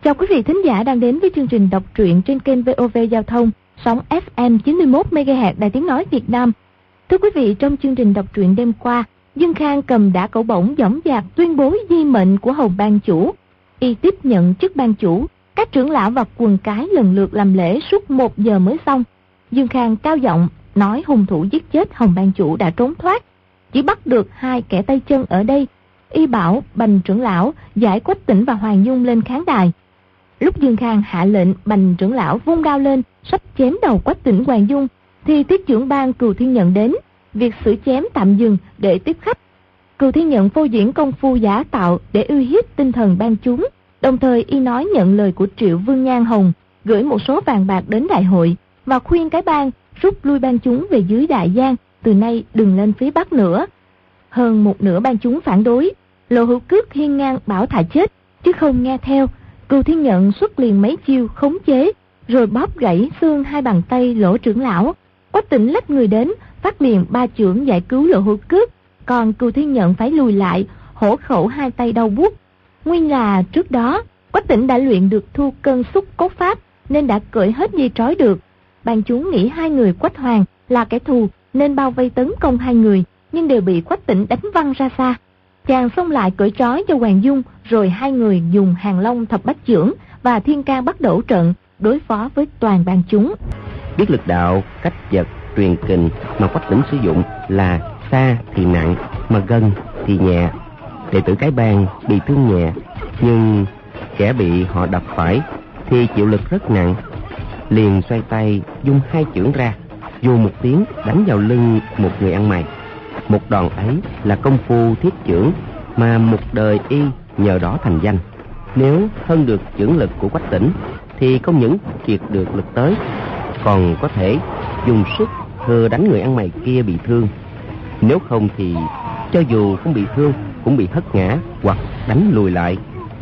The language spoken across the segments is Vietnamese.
Chào quý vị thính giả đang đến với chương trình đọc truyện trên kênh VOV Giao thông, sóng FM 91 MHz Đài Tiếng Nói Việt Nam. Thưa quý vị, trong chương trình đọc truyện đêm qua, Dương Khang cầm đả cẩu bổng dõng dạc tuyên bố di mệnh của Hồng ban chủ. Y tiếp nhận chức ban chủ, các trưởng lão và quần cái lần lượt làm lễ suốt 1 giờ mới xong. Dương Khang cao giọng nói hung thủ giết chết Hồng ban chủ đã trốn thoát, chỉ bắt được 2 kẻ tay chân ở đây. Y bảo Bành trưởng lão giải Quách Tĩnh và Hoàng Dung lên khán đài. Lúc Dương Khang hạ lệnh, Bành trưởng lão vung đao lên sắp chém đầu Quách Tĩnh Hoàng Dung thì tiết trưởng ban Cừu Thiên Nhận đến. Việc xử chém tạm dừng để tiếp khách. Cừu Thiên Nhận phô diễn công phu giả tạo để uy hiếp tinh thần ban chúng. Đồng thời y nói nhận lời của Triệu Vương Nhan Hồng, gửi một số vàng bạc đến đại hội và khuyên cái bang rút lui ban chúng về dưới Đại Giang, từ nay đừng lên phía Bắc nữa. Hơn một nửa ban chúng phản đối. Lộ Hữu Cước hiên ngang bảo thà chết chứ không nghe theo. Cừu Thiên Nhận xuất liền mấy chiêu khống chế, rồi bóp gãy xương 2 bàn tay Lỗ trưởng lão. Quách Tĩnh lách người đến, phát liền 3 chưởng giải cứu Lộ Hữu Cước, còn Cừu Thiên Nhận phải lùi lại, hổ khẩu 2 tay đau buốt. Nguyên là trước đó Quách Tĩnh đã luyện được thu cân xúc cốt pháp nên đã cởi hết dây trói được. Ban chúng nghĩ 2 người Quách Hoàng là kẻ thù nên bao vây tấn công 2 người, nhưng đều bị Quách Tĩnh đánh văng ra xa. Chàng xông lại cởi trói cho Hoàng Dung, rồi 2 người dùng Hàng Long thập bát chưởng và Thiên Can bắt đổ trận đối phó với toàn ban chúng. Biết lực đạo, cách vật, truyền kình mà Quách Tĩnh sử dụng là xa thì nặng, mà gần thì nhẹ. Đệ tử cái bang bị thương nhẹ, nhưng kẻ bị họ đập phải thì chịu lực rất nặng. Liền xoay tay dung 2 chưởng ra, vù một tiếng đánh vào lưng một người ăn mày. Một đòn ấy là công phu thiết chưởng mà một đời y nhờ đó thành danh. Nếu hơn được chưởng lực của Quách Tĩnh thì không những triệt được lực tới, còn có thể dùng sức thừa đánh người ăn mày kia bị thương. Nếu không thì cho dù không bị thương cũng bị hất ngã hoặc đánh lùi lại.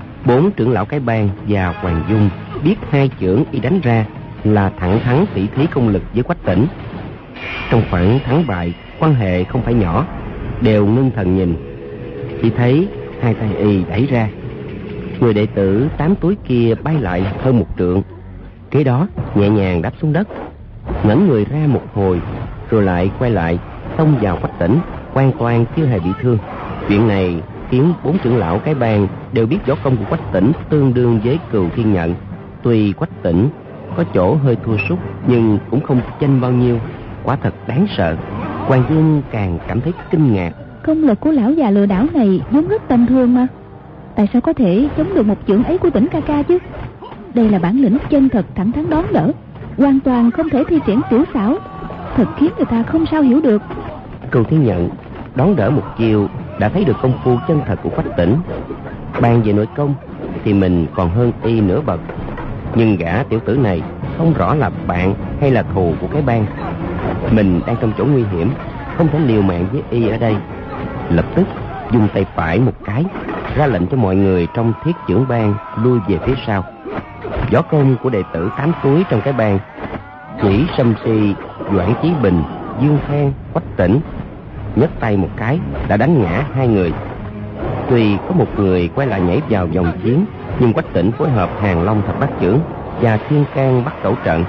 4 trưởng lão cái bang và Hoàng Dung biết 2 chưởng y đánh ra là thẳng thắn tỉ thí công lực với Quách Tĩnh. Trong khoảng thắng bại, quan hệ không phải nhỏ, đều ngưng thần nhìn. Chỉ thấy 2 tay y đẩy ra, người đệ tử 8 túi kia bay lại hơn 1 trượng. Kế đó nhẹ nhàng đáp xuống đất, ngẩng người ra một hồi, rồi lại quay lại xông vào Quách Tĩnh, hoàn toàn chưa hề bị thương. Chuyện này khiến 4 trưởng lão cái bang đều biết võ công của Quách Tĩnh tương đương với Cừu Thiên Nhận. Tuy Quách Tĩnh có chỗ hơi thua sút, nhưng cũng không chênh bao nhiêu, quả thật đáng sợ. Hoàng Dung càng cảm thấy kinh ngạc. Công lực của lão già lừa đảo này vốn rất tầm thường mà, tại sao có thể chống được một chưởng ấy của Tĩnh ca ca chứ? Đây là bản lĩnh chân thật thẳng thắn đón đỡ, hoàn toàn không thể thi triển tiểu xảo, thật khiến người ta không sao hiểu được. Cừu Thiên Nhận đón đỡ một chiều đã thấy được công phu chân thật của Quách Tĩnh. Bàn về nội công thì mình còn hơn y nửa bậc, nhưng gã tiểu tử này không rõ là bạn hay là thù của cái bang. Mình đang trong chỗ nguy hiểm, không thể liều mạng với y ở đây. Lập tức dùng tay phải một cái, ra lệnh cho mọi người trong thiết chưởng bang lui về phía sau. Võ công của đệ tử 8 túi trong cái bang, chỉ Sâm Si, Doãn Chí Bình, Dương Khang, Quách Tĩnh, nhấc tay một cái đã đánh ngã 2 người. Tuy có một người quay lại nhảy vào vòng chiến, nhưng Quách Tĩnh phối hợp Hàng Long thập bát chưởng và Thiên Can bắt đổ trận,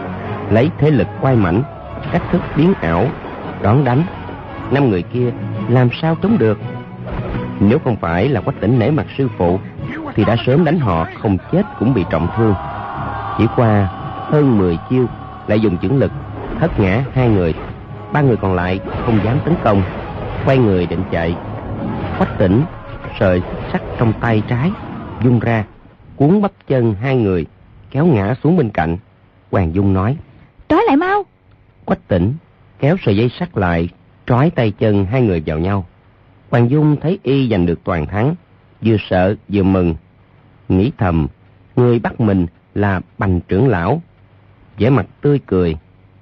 lấy thế lực quay mảnh, cách thức biến ảo đón đánh. 5 người kia làm sao chống được? Nếu không phải là Quách Tĩnh nể mặt sư phụ thì đã sớm đánh họ không chết cũng bị trọng thương. Chỉ qua hơn 10 chiêu lại dùng chưởng lực hất ngã 2 người. 3 người còn lại không dám tấn công, quay người định chạy. Quách Tĩnh sợi sắt trong tay trái vung ra, cuốn bắp chân 2 người, kéo ngã xuống bên cạnh. Hoàng Dung nói: Trói lại mau. Quách Tĩnh kéo sợi dây sắt lại, trói tay chân 2 người vào nhau. Hoàng Dung thấy y giành được toàn thắng, vừa sợ vừa mừng, nghĩ thầm người bắt mình là Bành trưởng lão, vẻ mặt tươi cười.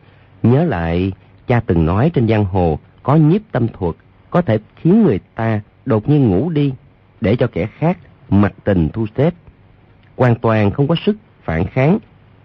Nhớ lại cha từng nói trên giang hồ có nhiếp tâm thuật có thể khiến người ta đột nhiên ngủ đi, để cho kẻ khác mặc tình thu xếp, hoàn toàn không có sức phản kháng.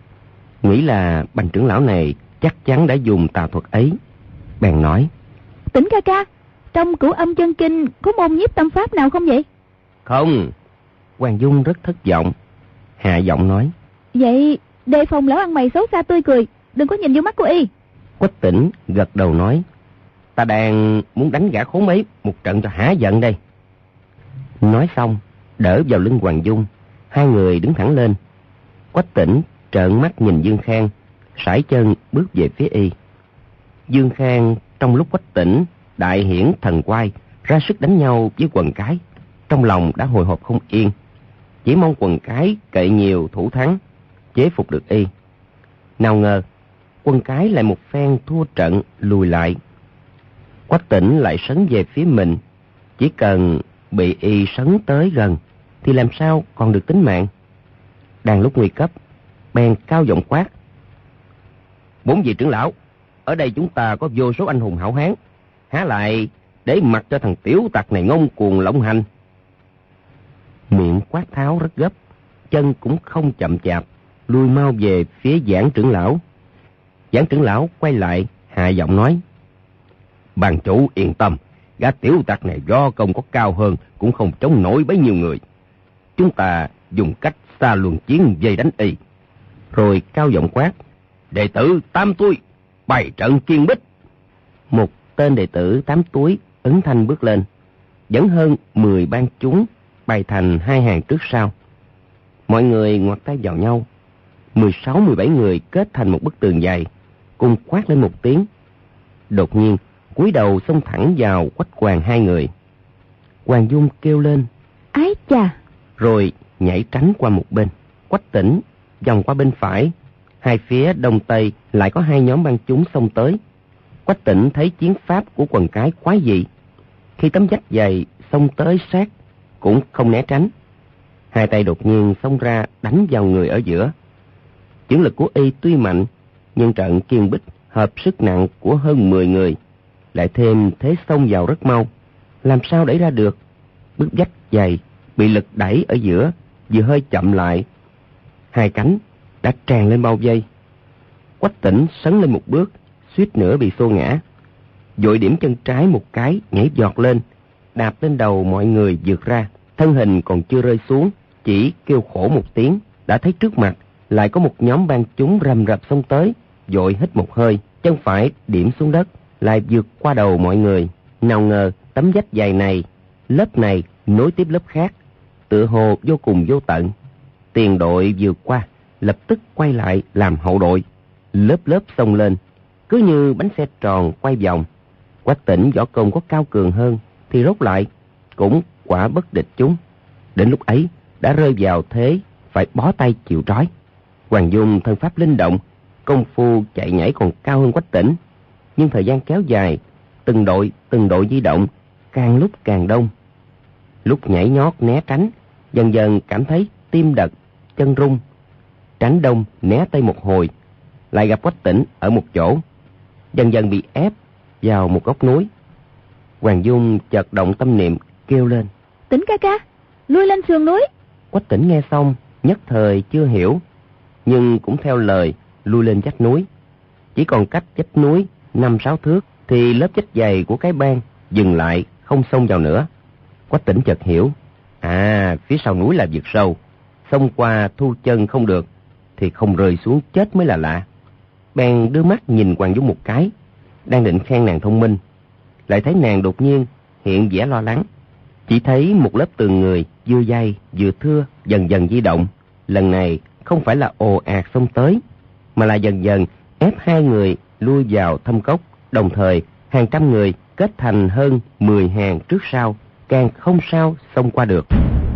Nghĩ là Bành trưởng lão này chắc chắn đã dùng tà thuật ấy, bèn nói: Tĩnh ca ca, trong Cửu Âm Chân Kinh có môn nhiếp tâm pháp nào không vậy? Không. Hoàng Dung rất thất vọng. hạ giọng nói: Vậy đề phòng lão ăn mày xấu xa tươi cười, đừng có nhìn vô mắt của y. Quách Tĩnh gật đầu nói: Ta đang muốn đánh gã khốn ấy một trận cho hả giận đây. Nói xong đỡ vào lưng Hoàng Dung, hai người đứng thẳng lên. Quách Tĩnh trợn mắt nhìn Dương Khang, sải chân bước về phía y. Dương Khang trong lúc Quách Tĩnh đại hiển thần quai ra sức đánh nhau với Quần Cái, trong lòng đã hồi hộp không yên, chỉ mong Quần Cái cậy nhiều thủ thắng, chế phục được y. Nào ngờ Quần Cái lại một phen thua trận lùi lại. Quách Tĩnh lại sấn về phía mình, chỉ cần bị y sấn tới gần thì làm sao còn được tính mạng. Đang lúc nguy cấp, bèn cao giọng quát: Bốn vị trưởng lão, ở đây chúng ta có vô số anh hùng hảo hán, há lại để mặc cho thằng tiểu tặc này ngông cuồng lộng hành. Miệng quát tháo rất gấp, chân cũng không chậm chạp, lui mau về phía Giảng trưởng lão. Giảng trưởng lão quay lại hạ giọng nói: Bàn chủ yên tâm, gã tiểu tặc này do công có cao hơn cũng không chống nổi bấy nhiêu người. Chúng ta dùng cách xa luân chiến vây đánh y. Rồi cao giọng quát: Đệ tử Tám Túi bày trận kiên bích. Một tên đệ tử Tám Túi ứng thanh bước lên, dẫn hơn 10 ban chúng bày thành hai hàng trước sau. Mọi người ngoặt tay vào nhau, 16-17 người kết thành một bức tường dày, cùng quát lên một tiếng. Đột nhiên cúi đầu xông thẳng vào Quách Hoàng hai người. Hoàng Dung kêu lên: Ái chà! Rồi nhảy tránh qua một bên. Quách Tĩnh vòng qua bên phải, hai phía đông tây lại có hai nhóm bang chúng xông tới. Quách Tĩnh thấy chiến pháp của Quần Cái quái dị, khi tấm vách dày xông tới sát cũng không né tránh, hai tay đột nhiên xông ra đánh vào người ở giữa. Chưởng lực của y tuy mạnh, nhưng trận kiên bích hợp sức nặng của hơn 10 người, lại thêm thế xông vào rất mau, làm sao đẩy ra được. Bức vách dày bị lực đẩy ở giữa vừa hơi chậm lại, hai cánh đã tràn lên bao vây. Quách Tĩnh sấn lên một bước, suýt nữa bị xô ngã, vội điểm chân trái một cái, nhảy giọt lên, đạp lên đầu mọi người vượt ra. Thân hình còn chưa rơi xuống, chỉ kêu khổ một tiếng, đã thấy trước mặt lại có một nhóm bang chúng rầm rập xông tới. Vội hít một hơi, chân phải điểm xuống đất, lại vượt qua đầu mọi người. Nào ngờ tấm vách dày này, lớp này nối tiếp lớp khác, tựa hồ vô cùng vô tận. Tiền đội vượt qua, lập tức quay lại làm hậu đội, lớp lớp xông lên, cứ như bánh xe tròn quay vòng. Quách Tĩnh võ công có cao cường hơn thì rốt lại cũng quả bất địch chúng. Đến lúc ấy đã rơi vào thế phải bó tay chịu trói. Hoàng Dung thân pháp linh động, công phu chạy nhảy còn cao hơn Quách Tĩnh, nhưng thời gian kéo dài, từng đội di động, càng lúc càng đông. Lúc nhảy nhót né tránh, dần dần cảm thấy tim đập, chân rung. Tránh đông né tây một hồi, lại gặp Quách Tĩnh ở một chỗ, dần dần bị ép vào một góc núi. Hoàng Dung chợt động tâm niệm, kêu lên: Tĩnh ca ca, lui lên sườn núi. Quách Tĩnh nghe xong nhất thời chưa hiểu, nhưng cũng theo lời lui lên vách núi. Chỉ còn cách vách núi 5-6 thước thì lớp vách dày của cái bang dừng lại, không xông vào nữa. Quách Tĩnh chợt hiểu, phía sau núi là vực sâu, xông qua thu chân không được thì không rơi xuống chết mới là lạ. Bèn đưa mắt nhìn Hoàng Dung một cái, đang định khen nàng thông minh, lại thấy nàng đột nhiên hiện vẻ lo lắng. Chỉ thấy một lớp tường người vừa dày vừa thưa dần dần di động, lần này không phải là ồ ạt xông tới, mà là dần dần ép hai người lui vào thâm cốc. Đồng thời hàng trăm người kết thành hơn 10 hàng trước sau, càng không sao xông qua được.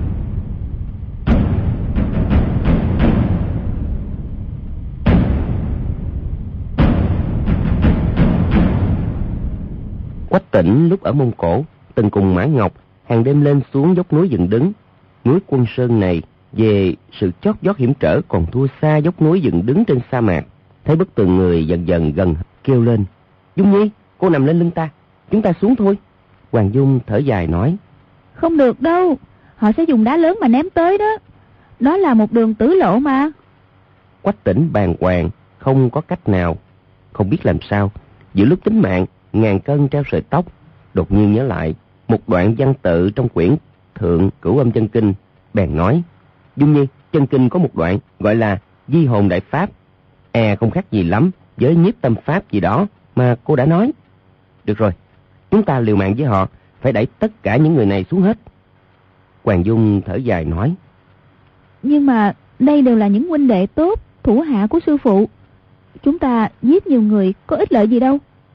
Quách Tĩnh lúc ở Mông Cổ từng cùng Mã Ngọc hàng đêm lên xuống dốc núi dựng đứng. Núi Quân Sơn này về sự chót vót hiểm trở còn thua xa dốc núi dựng đứng trên sa mạc. Thấy bức tường người dần dần gần, kêu lên: Dung Nhi, cô nằm lên lưng ta, chúng ta xuống thôi. Hoàng Dung thở dài nói: Không được đâu, họ sẽ dùng đá lớn mà ném tới đó. Đó là một đường tử lộ mà. Quách Tĩnh bàng hoàng, không có cách nào, không biết làm sao. Giữa lúc tính mạng ngàn cân treo sợi tóc, đột nhiên nhớ lại một đoạn văn tự trong quyển Thượng Cửu Âm Chân Kinh, bèn nói: Dung Nhi, Chân kinh có một đoạn gọi là Di hồn đại pháp, không khác gì lắm với nhiếp tâm pháp gì đó mà cô đã nói. Được rồi, chúng ta liều mạng với họ, phải đẩy tất cả những người này xuống hết. Hoàng Dung thở dài nói. Nhưng mà đây đều là những huynh đệ tốt, thủ hạ của sư phụ. Chúng ta giết nhiều người có ích lợi gì đâu.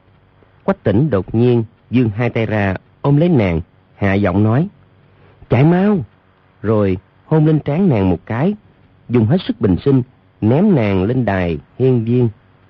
Quách Tĩnh đột nhiên giương hai tay ra ôm lấy nàng, hạ giọng nói. Chạy mau! Rồi hôn lên trán nàng một cái, dùng hết sức bình sinh, ném nàng lên đài hiên viên.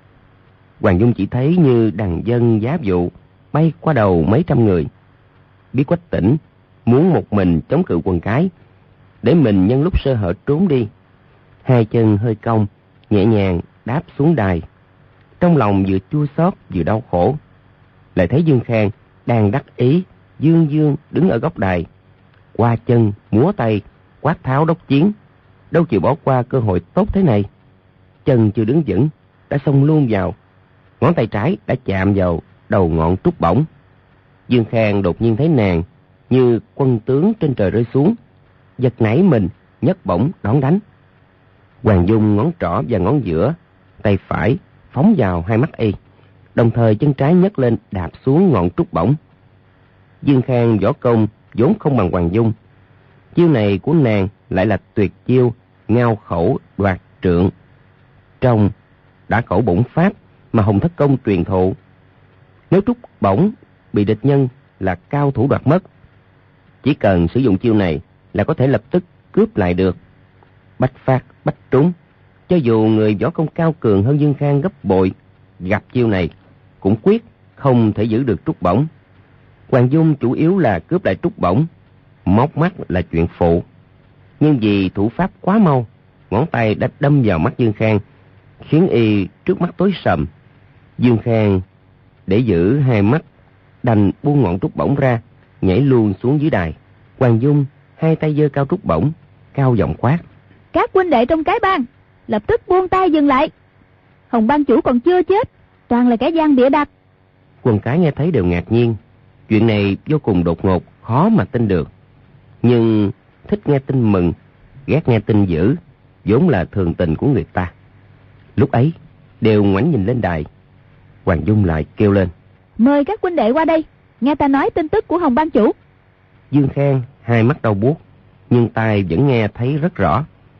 Hoàng Dung chỉ thấy như đằng dân giá vụ bay qua đầu mấy trăm người. Biết Quách Tĩnh muốn một mình chống cự quần cái, để mình nhân lúc sơ hở trốn đi. Hai chân hơi cong, nhẹ nhàng đáp xuống đài. Trong lòng vừa chua xót vừa đau khổ. Lại thấy Dương Khang đang đắc ý dương dương đứng ở góc đài, qua chân múa tay quát tháo đốc chiến, đâu chịu bỏ qua cơ hội tốt thế này. Chân chưa đứng vững đã xông luôn vào, ngón tay trái đã chạm vào đầu ngọn trúc bổng. Dương Khang đột nhiên thấy nàng như quân tướng trên trời rơi xuống, giật nảy mình nhấc bổng đón đánh. Hoàng Dung ngón trỏ và ngón giữa tay phải phóng vào hai mắt y, đồng thời chân trái nhấc lên đạp xuống ngọn trúc bổng. Dương Khang võ công vốn không bằng Hoàng Dung, chiêu này của nàng lại là tuyệt chiêu ngao khẩu đoạt trượng, trong đã khẩu bổng pháp mà Hồng Thất Công truyền thụ. Nếu trúc bổng bị địch nhân là cao thủ đoạt mất, chỉ cần sử dụng chiêu này là có thể lập tức cướp lại được. Bách phát bách trúng, cho dù người võ công cao cường hơn Dương Khang gấp bội, gặp chiêu này cũng quyết không thể giữ được trúc bổng. Hoàng Dung chủ yếu là cướp lại trúc bổng, móc mắt là chuyện phụ. Nhưng vì thủ pháp quá mau, ngón tay đã đâm vào mắt Dương Khang, khiến y trước mắt tối sầm. Dương Khang để giữ hai mắt đành buông ngọn trúc bổng ra, nhảy luôn xuống dưới đài. Hoàng Dung hai tay giơ cao trúc bổng, cao giọng quát. Các huynh đệ trong cái bang lập tức buông tay dừng lại. Hồng ban chủ còn chưa chết, toàn là kẻ gian bịa đặt. Quần cái nghe thấy đều ngạc nhiên. Chuyện này vô cùng đột ngột, khó mà tin được. Nhưng thích nghe tin mừng, ghét nghe tin dữ, vốn là thường tình của người ta. Lúc ấy đều ngoảnh nhìn lên đài. Hoàng Dung lại kêu lên. Mời các huynh đệ qua đây, nghe ta nói tin tức của Hồng ban chủ. Dương Khang hai mắt đau buốt, nhưng tai vẫn nghe thấy rất rõ.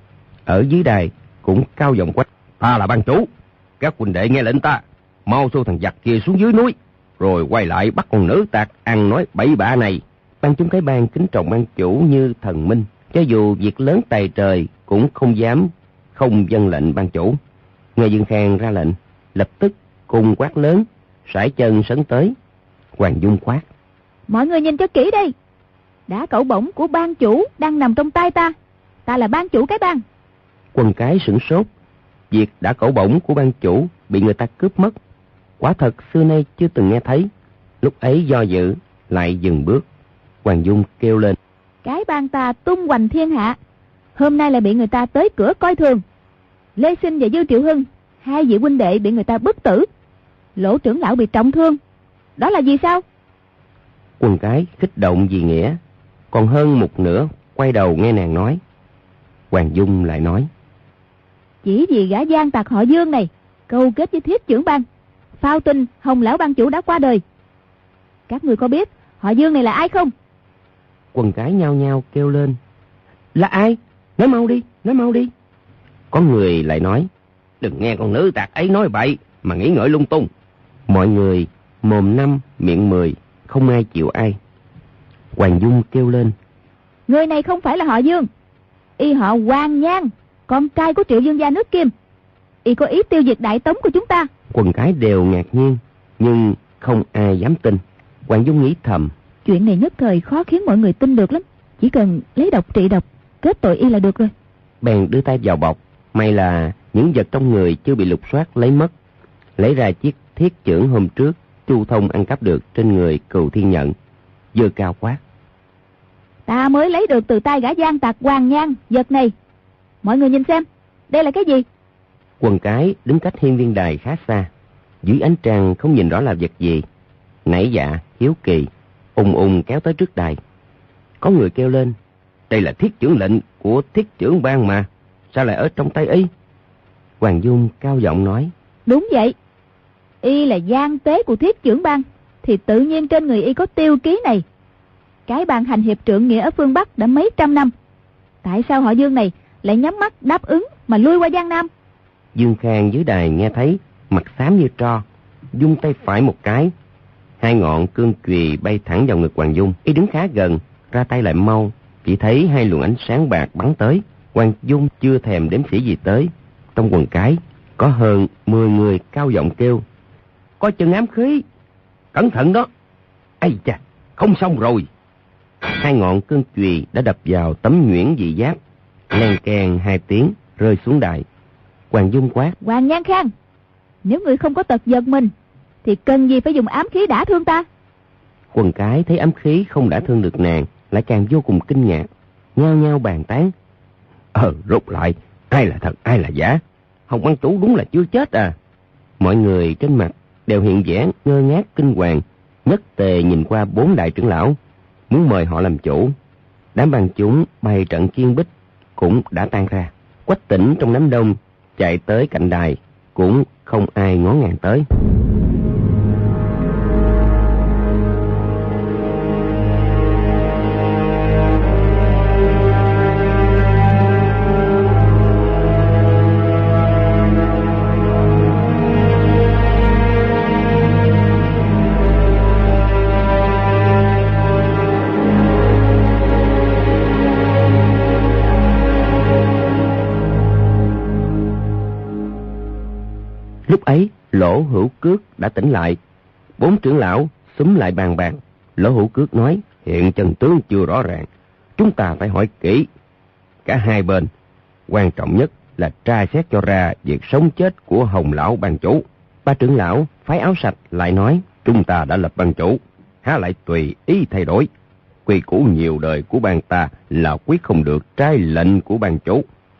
Ở dưới đài cũng cao giọng quát. Ta là ban chủ, các huynh đệ nghe lệnh ta, mau xô thằng giặc kia xuống dưới núi, rồi quay lại bắt con nữ tạc ăn nói bậy bạ này. Ban chúng cái bang kính trọng ban chủ như thần minh, cho dù việc lớn tài trời cũng không dám không vâng lệnh ban chủ. Nghe Dương Khang ra lệnh, lập tức cùng quát lớn, sải chân sấn tới. Hoàng Dung quát. Mọi người nhìn cho kỹ đây, đá cẩu bổng của ban chủ đang nằm trong tay ta. Ta là ban chủ cái bang. Quần cái sửng sốt. Việc đá cẩu bổng của ban chủ bị người ta cướp mất, quả thật xưa nay chưa từng nghe thấy. Lúc ấy do dự lại dừng bước. Hoàng Dung kêu lên. Cái bang ta tung hoành thiên hạ, hôm nay lại bị người ta tới cửa coi thường. Lê Sinh và Dư Triệu Hưng, hai vị huynh đệ bị người ta bức tử. Lỗ trưởng lão bị trọng thương. Đó là gì sao? Quần cái kích động vì nghĩa, còn hơn một nửa quay đầu nghe nàng nói. Hoàng Dung lại nói. Chỉ vì gã gian tặc họ Dương này câu kết với Thiết trưởng bang, phao tin Hồng lão ban chủ đã qua đời. Các người có biết họ Dương này là ai không? Quần cái nhao nhao kêu lên. Là ai? Nói mau đi, nói mau đi. Có người lại nói. Đừng nghe con nữ tạc ấy nói bậy mà nghĩ ngợi lung tung. Mọi người mồm 5 miệng 10, không ai chịu ai. Hoàng Dung kêu lên. Người này không phải là họ Dương, y họ Hoàng Nhan, con trai của Triệu Dương gia nước Kim. Y có ý tiêu diệt Đại Tống của chúng ta. Quần cái đều ngạc nhiên, nhưng không ai dám tin. Hoàng Dung nghĩ thầm. Chuyện này nhất thời khó khiến mọi người tin được lắm. Chỉ cần lấy độc trị độc, kết tội y là được rồi. Bèn đưa tay vào bọc. May là những vật trong người chưa bị lục soát lấy mất. Lấy ra chiếc thiết chưởng hôm trước Chu Thông ăn cắp được trên người Cừu Thiên Nhận, giơ cao quát. Ta mới lấy được từ tay gã gian tặc Hoàng Nhan vật này. Mọi người nhìn xem, đây là cái gì? Quần cái đứng cách hiên viên đài khá xa, dưới ánh trăng không nhìn rõ là vật gì. Nảy dạ hiếu kỳ, ùng kéo tới trước đài. Có người kêu lên. Đây là thiết chưởng lệnh của Thiết trưởng bang mà. sao lại ở trong tay y? Hoàng Dung cao giọng nói. Đúng vậy, y là gian tế của Thiết trưởng bang, thì tự nhiên trên người y có tiêu ký này. Cái ban hành hiệp trượng nghĩa ở phương Bắc đã mấy trăm năm, tại sao họ Dương này lại nhắm mắt đáp ứng mà lui qua Giang Nam? Dương Khang dưới đài nghe thấy, mặt xám như tro, vung tay phải một cái, hai ngọn cương chùy bay thẳng vào ngực Hoàng Dung. Y đứng khá gần, ra tay lại mau, chỉ thấy hai luồng ánh sáng bạc bắn tới. Hoàng Dung chưa thèm đếm xỉa gì tới. Trong quần cái có hơn 10 người cao giọng kêu: có chân ám khí, cẩn thận đó. Ây chà, không xong rồi. Hai ngọn cương chùy đã đập vào tấm nhuyễn dị giáp, len keng hai tiếng rơi xuống đài. Hoàng Dung quát: Hoàng Nhan Khang, nếu người không có tật giật mình thì cần gì phải dùng ám khí đả thương ta? Quần cái thấy ám khí không đả thương được nàng, lại càng vô cùng kinh ngạc, nhao nhao bàn tán. Rút lại, ai là thật ai là giả? Hồng Bang Chủ đúng là chưa chết à? Mọi người trên mặt đều hiện vẻ ngơ ngác kinh hoàng, nhất tề nhìn qua 4 đại trưởng lão, muốn mời họ làm chủ. Đám bang chúng bày trận chiên bích cũng đã tan ra. Quách Tĩnh trong đám đông chạy tới cạnh đài, cũng không ai ngó ngàng tới. Lúc ấy, Lỗ Hữu Cước đã tỉnh lại. 4 trưởng lão xúm lại bàn bạc. Lỗ Hữu Cước nói: hiện chân tướng chưa rõ ràng, chúng ta phải hỏi kỹ cả hai bên. Quan trọng nhất là tra xét cho ra việc sống chết của Hồng lão ban chủ. 3 trưởng lão phái áo sạch lại nói: chúng ta đã lập ban chủ, há lại tùy ý thay đổi. Quy củ nhiều đời của bang ta là quyết không được trái lệnh của ban chủ.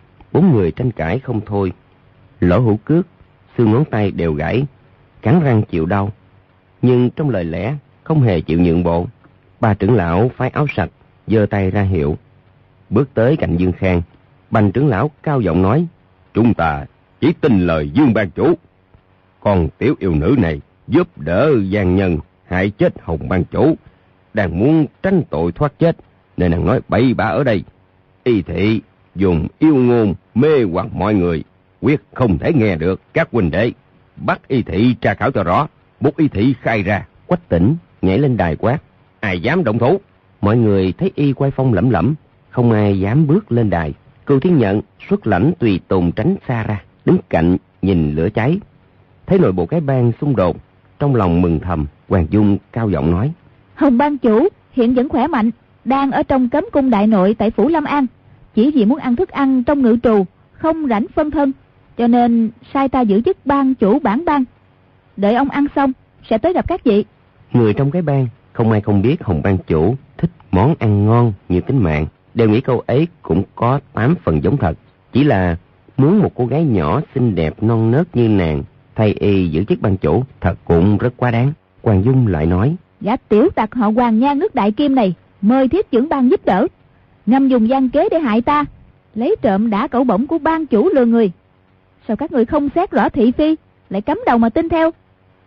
4 người tranh cãi không thôi. Lỗ Hữu Cước xương ngón tay đều gãy, cắn răng chịu đau, nhưng trong lời lẽ không hề chịu nhượng bộ. 3 trưởng lão phái áo sạch giơ tay ra hiệu, bước tới cạnh Dương Khang. Bành trưởng lão cao giọng nói: chúng ta chỉ tin lời Dương ban chủ. Còn tiểu yêu nữ này giúp đỡ gian nhân hại chết Hồng ban chủ, đang muốn tránh tội thoát chết, nên nàng nói bậy bạ ở đây. Y thị dùng yêu ngôn mê hoặc mọi người, quyết không thể nghe được. Các huynh đệ bắt y thị tra khảo cho rõ, buộc y thị khai ra. Quách Tĩnh nhảy lên đài quát: ai dám động thủ? Mọi người thấy y quay phong lẫm lẫm, không ai dám bước lên đài. Cưu Thiên Nhận xuất lãnh tùy tùng tránh xa ra, đứng cạnh nhìn lửa cháy. Thấy nội bộ cái bang xung đột, trong lòng mừng thầm. Hoàng Dung cao giọng nói: Hồng ban chủ hiện vẫn khỏe mạnh, đang ở trong cấm cung đại nội tại phủ Lâm An, chỉ vì muốn ăn thức ăn trong ngự trù, không rảnh phân thân, cho nên sai ta giữ chức ban chủ bản bang. Đợi ông ăn xong sẽ tới gặp các vị. Người trong cái bang không ai không biết Hồng ban chủ thích món ăn ngon như tính mạng, đều nghĩ câu ấy cũng có 8 phần giống thật. Chỉ là muốn một cô gái nhỏ xinh đẹp non nớt như nàng thay y giữ chức ban chủ, thật cũng rất quá đáng. Hoàng Dung lại nói: gã tiểu tặc họ Hoàng Nhan nước Đại Kim này mời Thiết trưởng bang giúp đỡ, ngầm dùng gian kế để hại ta, lấy trộm đả cẩu bổng của ban chủ lừa người. Sao các người không xét rõ thị phi, lại cắm đầu mà tin theo?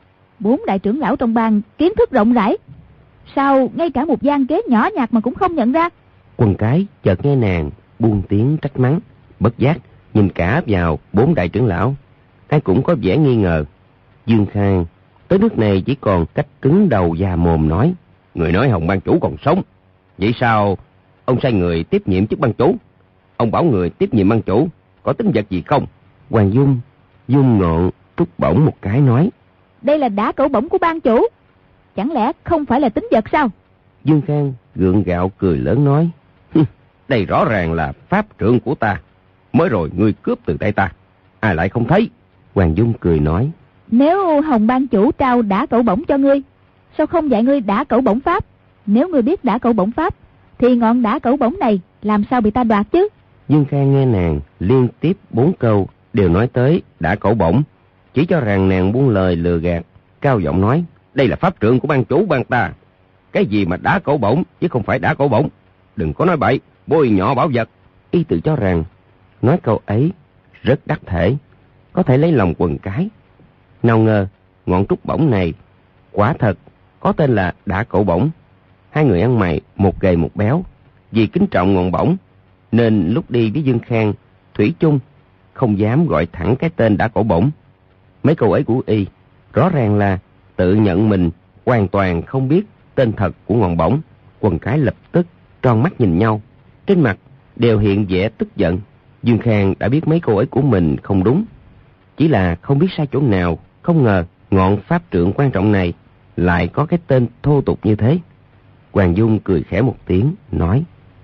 4 đại trưởng lão trong bang kiến thức rộng rãi, sao ngay cả một gian kế nhỏ nhặt mà cũng không nhận ra? Quần cái chợt nghe nàng buông tiếng trách mắng, bất giác nhìn cả vào 4 đại trưởng lão, ai cũng có vẻ nghi ngờ. Dương Khang tới nước này chỉ còn cách cứng đầu già mồm nói: người nói Hồng ban chủ còn sống, vậy sao ông sai người tiếp nhiệm chức ban chủ? Ông bảo người tiếp nhiệm ban chủ có tính vật gì không? Hoàng Dung dung ngọn trút bổng một cái nói: đây là đả cẩu bổng của ban chủ, chẳng lẽ không phải là tính vật sao? Dương Khang gượng gạo cười lớn nói: đây rõ ràng là pháp trượng của ta, mới rồi ngươi cướp từ tay ta, ai lại không thấy? Hoàng Dung cười nói: nếu Hồng ban chủ trao đả cẩu bổng cho ngươi, sao không dạy ngươi đả cẩu bổng pháp? Nếu ngươi biết đả cẩu bổng pháp, thì ngọn đả cẩu bổng này làm sao bị ta đoạt chứ? Dương Khang nghe nàng liên tiếp 4 câu đều nói tới đả cẩu bổng, chỉ cho rằng nàng buông lời lừa gạt, cao giọng nói: đây là pháp trượng của ban chủ ban ta, cái gì mà đả cẩu bổng chứ không phải đả cẩu bổng, đừng có nói bậy, bôi nhọ bảo vật. Y tự cho rằng Nói câu ấy rất đắc thể, có thể lấy lòng quần cái. Nào ngờ ngọn trúc bổng này quả thật có tên là Đả Cẩu Bổng. Hai người ăn mày một gầy một béo, vì kính trọng ngọn bổng nên lúc đi với Dương Khang thủy chung không dám gọi thẳng cái tên Đả Cẩu Bổng. Mấy câu ấy của y rõ ràng là tự nhận mình hoàn toàn không biết tên thật của ngọn bổng. Quần cái lập tức tròn mắt nhìn nhau, trên mặt đều hiện vẻ tức giận. Dương Khang đã biết mấy câu ấy của mình không đúng, chỉ là không biết sai chỗ nào. Không ngờ ngọn pháp trượng quan trọng này lại có cái tên thô tục như thế. Hoàng Dung cười khẽ một tiếng, nói: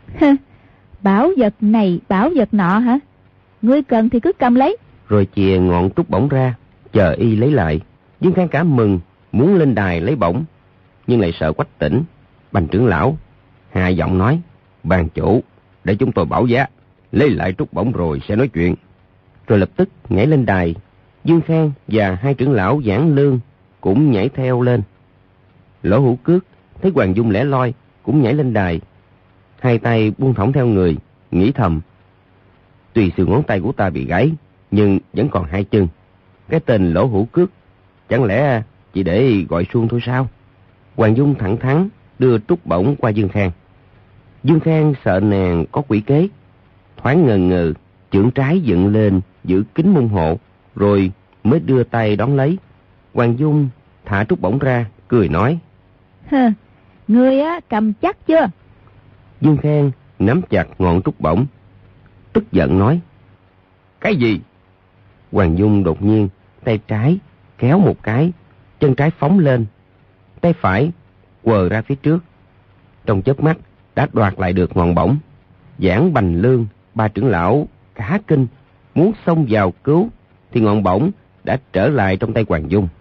Bảo vật này bảo vật nọ hả? Ngươi cần thì cứ cầm lấy. Rồi chìa ngọn trúc bổng ra, chờ y lấy lại. Dương Khang cả mừng, muốn lên đài lấy bổng, nhưng lại sợ Quách Tỉnh. Bành trưởng lão hạ giọng nói: Ban chủ, để chúng tôi bảo giá, lấy lại trúc bổng rồi sẽ nói chuyện. Rồi lập tức nhảy lên đài. Dương Khang và hai trưởng lão Giảng Lương cũng nhảy theo lên. Lỗ Hữu Cước thấy Hoàng Dung lẻ loi cũng nhảy lên đài, hai tay buông thõng theo người, nghĩ thầm: Tuy xương ngón tay của ta bị gãy, nhưng vẫn còn hai chân. Cái tên Lỗ Hữu Cước chẳng lẽ chỉ để gọi suông thôi sao? Hoàng Dung thẳng thắn đưa trúc bổng qua Dương Khang. Dương Khang sợ nàng có quỷ kế, thoáng ngần ngừ, chưởng trái dựng lên giữ kín môn hộ, rồi mới đưa tay đón lấy. Hoàng Dung thả trúc bổng ra, cười nói: Ngươi cầm chắc chưa? Dương Khang nắm chặt ngọn trúc bổng, tức giận nói: Cái gì? Hoàng Dung đột nhiên tay trái kéo một cái, chân trái phóng lên, tay phải quờ ra phía trước. Trong chớp mắt đã đoạt lại được ngọn bổng. Giảng, Bành, Lương, ba trưởng lão cả kinh, muốn xông vào cứu thì ngọn bổng đã trở lại trong tay Hoàng Dung.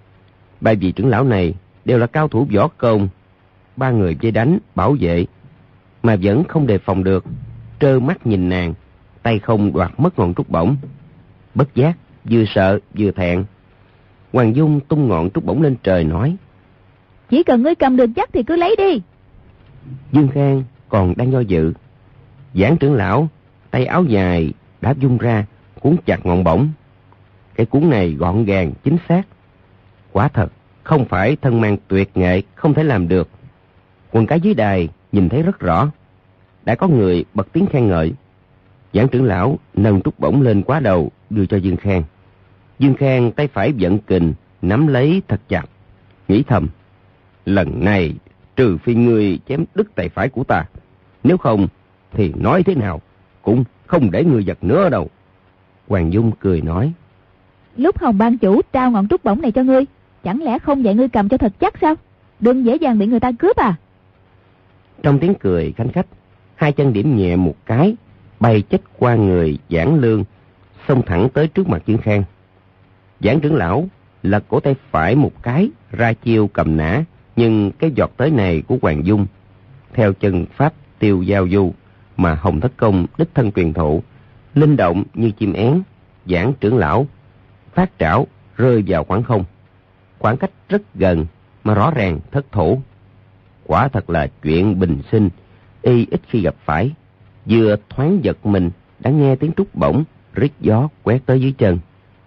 Ba vị trưởng lão này đều là cao thủ võ công, ba người vây đánh bảo vệ mà vẫn không đề phòng được, trơ mắt nhìn nàng tay không đoạt mất ngọn trúc bổng. Bất giác vừa sợ vừa thẹn, Hoàng Dung tung ngọn trúc bổng lên trời nói: Chỉ cần ngươi cầm được chắc thì cứ lấy đi. Dương Khang còn đang do dự, Giảng trưởng lão tay áo dài đã vung ra cuốn chặt ngọn bổng. Cái cuốn này gọn gàng chính xác, quả thật không phải thân mang tuyệt nghệ không thể làm được. Quần cái dưới đài nhìn thấy rất rõ, đã có người bật tiếng khen ngợi. Giảng trưởng lão nâng trúc bổng lên quá đầu đưa cho Dương Khang. Dương Khang tay phải vận kình nắm lấy thật chặt, nghĩ thầm: Lần này trừ phi ngươi chém đứt tay phải của ta, nếu không thì nói thế nào cũng không để ngươi giật nữa đâu. Hoàng Dung cười nói: Lúc Hồng ban chủ trao ngọn trúc bổng này cho ngươi, chẳng lẽ không dạy ngươi cầm cho thật chắc sao? Đừng dễ dàng bị người ta cướp à? Trong tiếng cười khanh khách, hai chân điểm nhẹ một cái, bay chết qua người Giảng Lương, xông thẳng tới trước mặt Dương Khang. Giảng trưởng lão lật cổ tay phải một cái ra chiêu cầm nã, nhưng cái giọt tới này của Hoàng Dung theo chân pháp Tiêu Giao Du mà Hồng Thất Công đích thân truyền thụ, linh động như chim én. Giảng trưởng lão phát trảo rơi vào khoảng không, khoảng cách rất gần mà rõ ràng thất thủ. Quả thật là chuyện bình sinh y ít khi gặp phải. Vừa thoáng giật mình đã nghe tiếng trúc bổng rít gió quét tới dưới chân.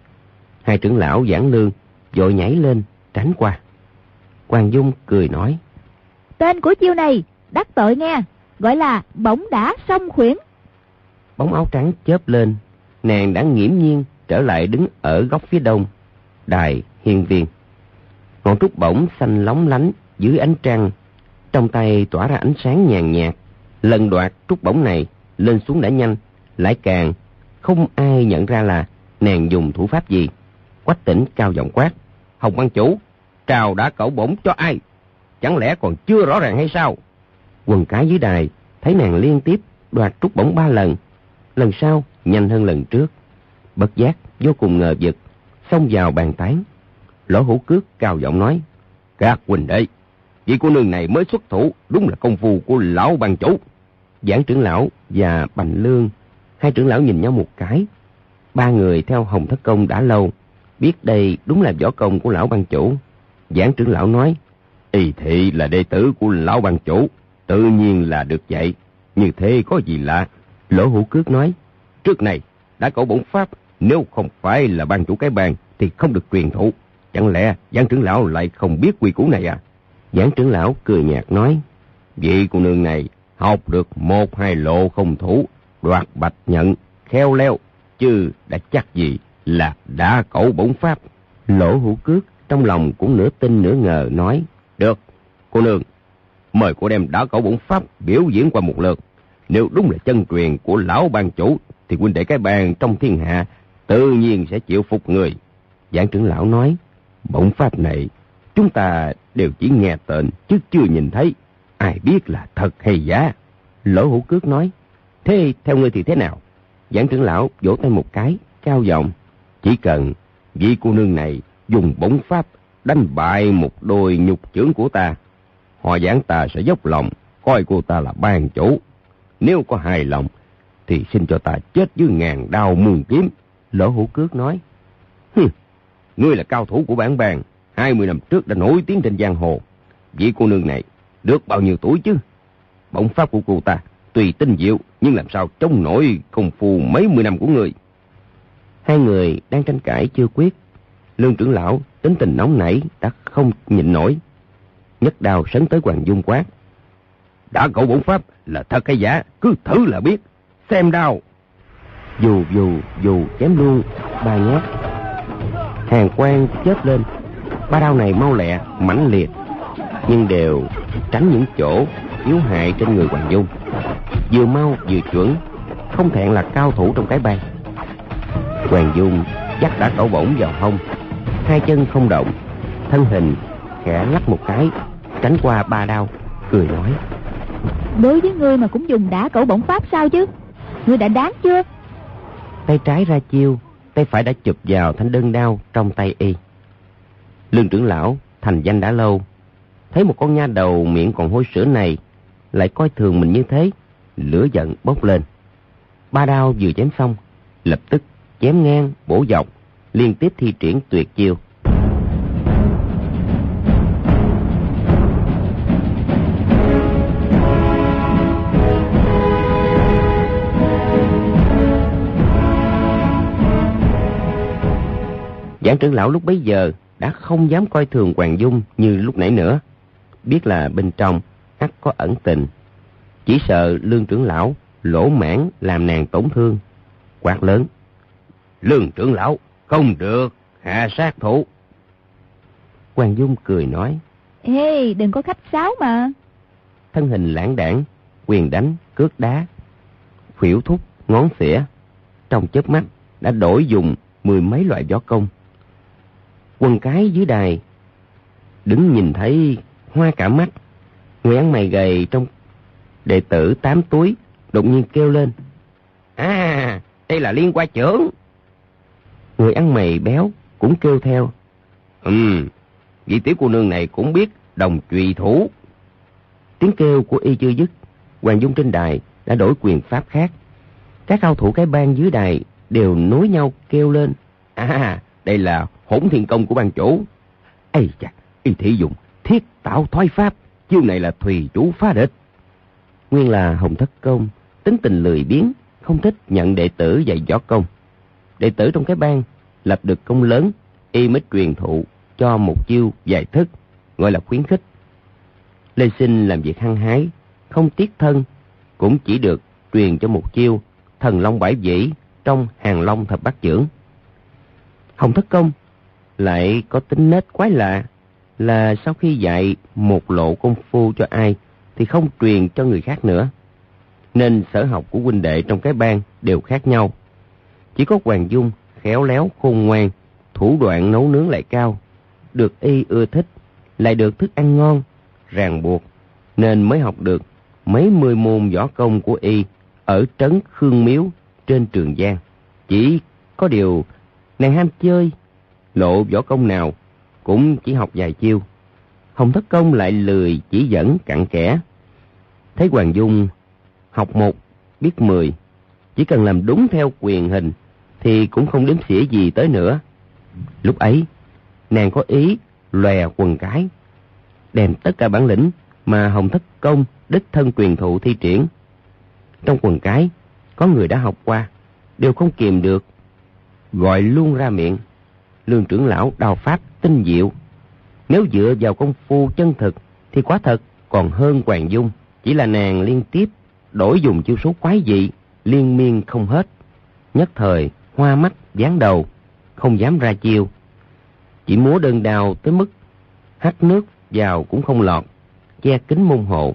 Hai trưởng lão Giảng Lương vội nhảy lên tránh qua. Hoàng Dung cười nói: Tên của chiêu này đắc tội nghe, gọi là bổng đả song khuyển. Bóng áo trắng chớp lên, nàng đã nghiễm nhiên trở lại đứng ở góc phía đông đài hiên viên. Ngọn trúc bổng xanh lóng lánh dưới ánh trăng, trong tay tỏa ra ánh sáng nhàn nhạt. Lần đoạt trúc bổng này lên xuống đã nhanh, lại càng không ai nhận ra là nàng dùng thủ pháp gì. Quách Tỉnh cao giọng quát: Hồng ban chủ, trao Đả Cẩu Bổng cho ai? Chẳng lẽ còn chưa rõ ràng hay sao? Quần cái dưới đài thấy nàng liên tiếp đoạt trúc bổng 3 lần, lần sau nhanh hơn lần trước, bất giác vô cùng ngờ vực, xông vào bàn tán. Lỗ Hữu Cước cao giọng nói: Các huynh đệ, vị cô nương này mới xuất thủ đúng là công phu của lão ban chủ. Giảng trưởng lão và Bành Lương, hai trưởng lão nhìn nhau một cái. Ba người theo Hồng Thất Công đã lâu, biết đây đúng là võ công của lão ban chủ. Giảng trưởng lão nói: Y thị là đệ tử của lão ban chủ, tự nhiên là được dạy, như thế có gì lạ. Lỗ Hữu Cước nói: trước này, đã cẩu bổng pháp nếu không phải là ban chủ cái bang thì không được truyền thụ. Chẳng lẽ Giảng trưởng lão lại không biết quy củ này à? Giảng trưởng lão cười nhạt nói, vị cô nương này học được 1-2 lộ không thủ, đoạt bạch nhận, khéo léo, chứ đã chắc gì là đã cẩu bổng pháp. Lỗ Hữu Cước trong lòng cũng nửa tin nửa ngờ nói, được, cô nương, mời cô đem đã cẩu bổng pháp biểu diễn qua một lượt. Nếu đúng là chân truyền của lão ban chủ thì huynh đệ cái bang trong thiên hạ tự nhiên sẽ chịu phục người. Giảng trưởng lão nói, bổng pháp này chúng ta đều chỉ nghe tên chứ chưa nhìn thấy, ai biết là thật hay giả. Lỗ Hữu Cước nói, thế theo ngươi thì thế nào? Giảng trưởng lão vỗ tay một cái, cao giọng, chỉ cần vị cô nương này dùng bổng pháp đánh bại một đôi nhục chưởng của ta, họ Giảng ta sẽ dốc lòng coi cô ta là ban chủ. Nếu có hài lòng thì xin cho ta chết dưới ngàn đao muôn kiếm. Lỗ Hữu Cước nói, ngươi là cao thủ của bản bang, 20 năm trước đã nổi tiếng trên giang hồ. Vị cô nương này được bao nhiêu tuổi chứ? Bổng pháp của cô ta tuy tinh diệu nhưng làm sao chống nổi công phu mấy 10 năm của người. Hai người đang tranh cãi chưa quyết, Lương trưởng lão tính tình nóng nảy đã không nhịn nổi, nhấc đao sấn tới Hoàng Dung quát, đã cẩu bổng pháp là thật hay giả, cứ thử là biết. Xem đao. Dù chém luôn 3 nhát, hàn quang chớp lên. 3 đao này mau lẹ mãnh liệt, nhưng đều tránh những chỗ yếu hại trên người Hoàng Dung, vừa mau vừa chuẩn, không thẹn là cao thủ trong cái bang. Hoàng Dung chắc đã cẩu bổng vào hông, 2 chân không động, thân hình khẽ lắc một cái tránh qua 3 đao, cười nói, đối với ngươi mà cũng dùng đã cẩu bổng pháp sao chứ? Ngươi đã đáng chưa? Tay trái ra chiêu, tay phải đã chụp vào thanh đơn đao trong tay y. Lương trưởng lão thành danh đã lâu, thấy một con nha đầu miệng còn hôi sữa này lại coi thường mình như thế, lửa giận bốc lên. 3 đao vừa chém xong, lập tức chém ngang bổ dọc, liên tiếp thi triển tuyệt chiêu. Giảng trưởng lão lúc bấy giờ đã không dám coi thường Hoàng Dung như lúc nãy nữa, biết là bên trong ắt có ẩn tình, chỉ sợ Lương trưởng lão lỗ mãng làm nàng tổn thương, quát lớn, Lương trưởng lão không được hạ sát thủ. Hoàng Dung cười nói, ê, đừng có khách sáo mà. Thân hình lãng đãng, quyền đánh cước đá, khuỷu thúc ngón xỉa, trong chớp mắt đã đổi dùng 10 mấy loại võ công. Quần cái dưới đài đứng nhìn thấy hoa cả mắt. Người ăn mày gầy trong đệ tử 8 túi đột nhiên kêu lên, đây là Liên Hoa trưởng. Người ăn mày béo cũng kêu theo, vị tiểu cô nương này cũng biết đồng trùy thủ. Tiếng kêu của y chưa dứt, Hoàng Dung trên đài đã đổi quyền pháp khác. Các cao thủ cái bang dưới đài đều nối nhau kêu lên, đây là Hỗn Thiên Công của ban chủ. Ây chà, y thị dùng thiết tạo thoái pháp, chiêu này là thùy chủ phá địch. Nguyên là Hồng Thất Công tính tình lười biếng, không thích nhận đệ tử dạy võ công. Đệ tử trong cái bang lập được công lớn, y mới truyền thụ cho một chiêu vài thức, gọi là khuyến khích. Lê Sinh làm việc hăng hái, không tiếc thân, cũng chỉ được truyền cho một chiêu Thần Long Bãi Vĩ trong Hàng Long Thập Bát Chưởng. Hồng Thất Công lại có tính nết quái lạ, là sau khi dạy một lộ công phu cho ai thì không truyền cho người khác nữa, nên sở học của huynh đệ trong cái bang đều khác nhau. Chỉ có Hoàng Dung khéo léo khôn ngoan, thủ đoạn nấu nướng lại cao, được y ưa thích, lại được thức ăn ngon ràng buộc, nên mới học được mấy 10 môn võ công của y ở trấn Khương Miếu trên Trường Giang. Chỉ có điều nàng ham chơi, lộ võ công nào cũng chỉ học vài chiêu. Hồng Thất Công lại lười chỉ dẫn cặn kẽ. Thấy Hoàng Dung học 1 biết 10, chỉ cần làm đúng theo quyền hình thì cũng không đếm xỉa gì tới nữa. Lúc ấy nàng có ý lòe quần cái, đem tất cả bản lĩnh mà Hồng Thất Công đích thân truyền thụ thi triển. Trong quần cái có người đã học qua, đều không kìm được, gọi luôn ra miệng. Lương trưởng lão đao pháp tinh diệu, nếu dựa vào công phu chân thực thì quả thật còn hơn Hoàng Dung. Chỉ là nàng liên tiếp đổi dùng chiêu số quái dị, liên miên không hết, nhất thời hoa mắt ván đầu, không dám ra chiêu. Chỉ múa đơn đao tới mức hắt nước vào cũng không lọt, che kín môn hộ.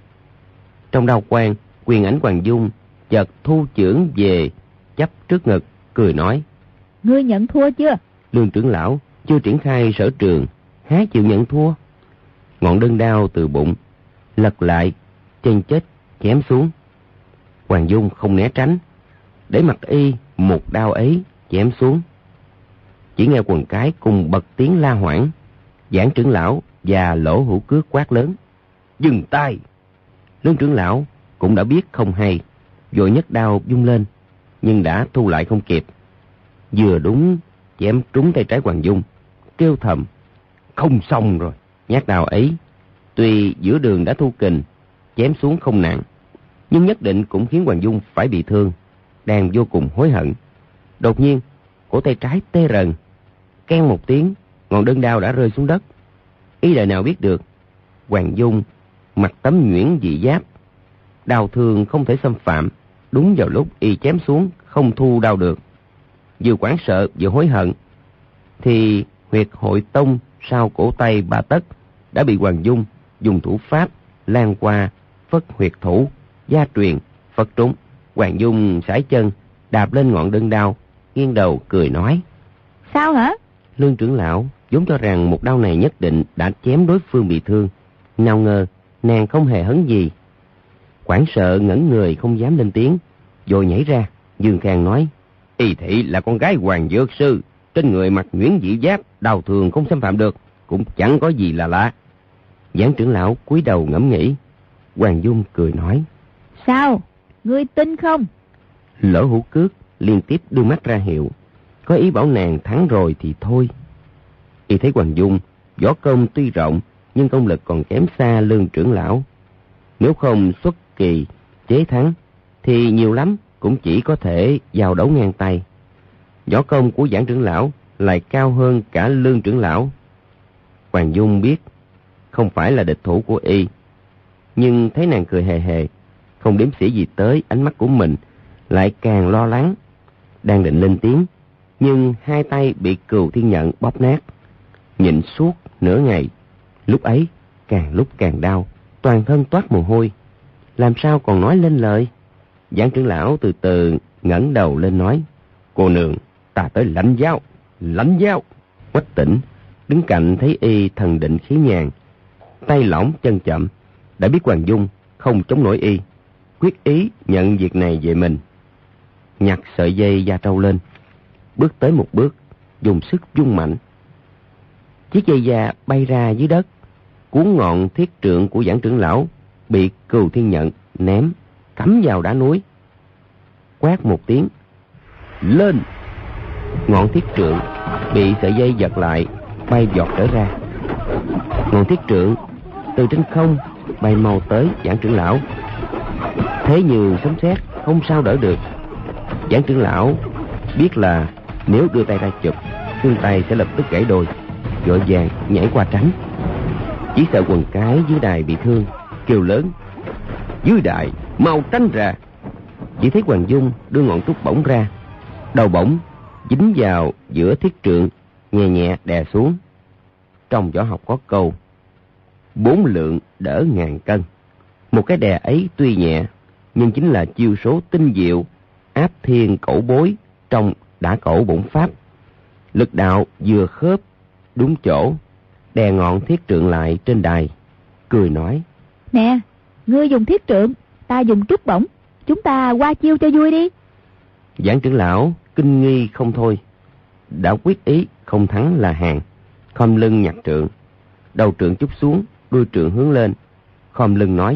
Trong đao quang, quyền ảnh Hoàng Dung chợt thu chưởng về chắp trước ngực, cười nói: Ngươi nhận thua chưa? Lương trưởng lão chưa triển khai sở trường, há chịu nhận thua. Ngọn đơn đao từ bụng lật lại, chân chết chém xuống. Hoàng Dung không né tránh, để mặc y một đao ấy chém xuống. Chỉ nghe quần cái cùng bật tiếng la hoảng. Giảng trưởng lão và Lỗ Hữu Cước quát lớn: Dừng tay! Lương trưởng lão cũng đã biết không hay, vội nhấc đao vung lên, nhưng đã thu lại không kịp. Vừa đúng chém trúng tay trái Hoàng Dung, kêu thầm: Không xong rồi. Nhát đao ấy tuy giữa đường đã thu kình, chém xuống không nặng, nhưng nhất định cũng khiến Hoàng Dung phải bị thương. Đang vô cùng hối hận, đột nhiên cổ tay trái tê rần, keng một tiếng, ngọn đơn đao đã rơi xuống đất. Y đời nào biết được, Hoàng Dung mặc tấm nhuyễn dị giáp, đao thương không thể xâm phạm. Đúng vào lúc y chém xuống không thu đao được, vừa hoảng sợ vừa hối hận, thì huyệt hội tông sau cổ tay 3 tấc đã bị Hoàng Dung dùng thủ pháp lan qua phất huyệt thủ, gia truyền phất trúng. Hoàng Dung sải chân đạp lên ngọn đơn đao, nghiêng đầu cười nói: Sao hả? Lương trưởng lão vốn cho rằng một đao này nhất định đã chém đối phương bị thương, nào ngờ nàng không hề hấn gì. Hoảng sợ ngẩn người không dám lên tiếng, rồi nhảy ra. Dương Khang nói: Y thị là con gái Hoàng Dược Sư, trên người mặc nhuyễn dị giáp, đao thường không xâm phạm được, cũng chẳng có gì là lạ. Giảng trưởng lão cúi đầu ngẫm nghĩ. Hoàng Dung cười nói: Sao? Ngươi tin không? Lỗ Hữu Cước liên tiếp đưa mắt ra hiệu, có ý bảo nàng thắng rồi thì thôi. Y thấy Hoàng Dung võ công tuy rộng, nhưng công lực còn kém xa Lương trưởng lão. Nếu không xuất kỳ chế thắng thì nhiều lắm cũng chỉ có thể giao đấu ngang tay. Võ công của Giảng trưởng lão lại cao hơn cả Lương trưởng lão. Hoàng Dung biết không phải là địch thủ của y, nhưng thấy nàng cười hề hề, không đếm xỉa gì tới ánh mắt của mình, lại càng lo lắng. Đang định lên tiếng, nhưng hai tay bị Cừu Thiên Nhận bóp nát. Nhịn suốt nửa ngày, lúc ấy càng lúc càng đau, toàn thân toát mồ hôi, làm sao còn nói lên lời. Giảng trưởng lão từ từ ngẩng đầu lên nói: Cô nương, ta tới lãnh giáo, lãnh giáo. Quách Tỉnh đứng cạnh thấy y thần định khí nhàn, tay lỏng chân chậm, đã biết Hoàng Dung không chống nổi y, quyết ý nhận việc này về mình. Nhặt sợi dây da trâu lên, bước tới một bước, dùng sức vung mạnh. Chiếc dây da bay ra dưới đất, cuốn ngọn thiết trượng của Giảng trưởng lão bị Cừu Thiên Nhận ném cắm vào đá núi. Quát một tiếng: Lên! Ngọn thiết trượng bị sợi dây giật lại, bay vọt trở ra. Ngọn thiết trượng từ trên không bay mau tới Giảng trưởng lão, thế như sấm sét, không sao đỡ được. Giảng trưởng lão biết là nếu đưa tay ra chụp, xương tay sẽ lập tức gãy đôi, vội vàng nhảy qua tránh. Chỉ sợ quần cái dưới đài bị thương, kêu lớn: Dưới đài mau tránh ra! Chỉ thấy Hoàng Dung đưa ngọn trúc bổng ra, đầu bổng dính vào giữa thiết trượng, nhẹ nhẹ đè xuống. Trong võ học có câu: 4 lượng đỡ ngàn cân. Một cái đè ấy tuy nhẹ, nhưng chính là chiêu số tinh diệu áp thiên cẩu bối trong đả cẩu bổn pháp. Lực đạo vừa khớp đúng chỗ, đè ngọn thiết trượng lại trên đài, cười nói: Nè, ngươi dùng thiết trượng, ta dùng trúc bổng, chúng ta qua chiêu cho vui đi. Giảng trưởng lão kinh nghi không thôi, đã quyết ý không thắng là hàng, khom lưng nhặt trượng, đầu trượng chúc xuống, đuôi trượng hướng lên, khom lưng nói: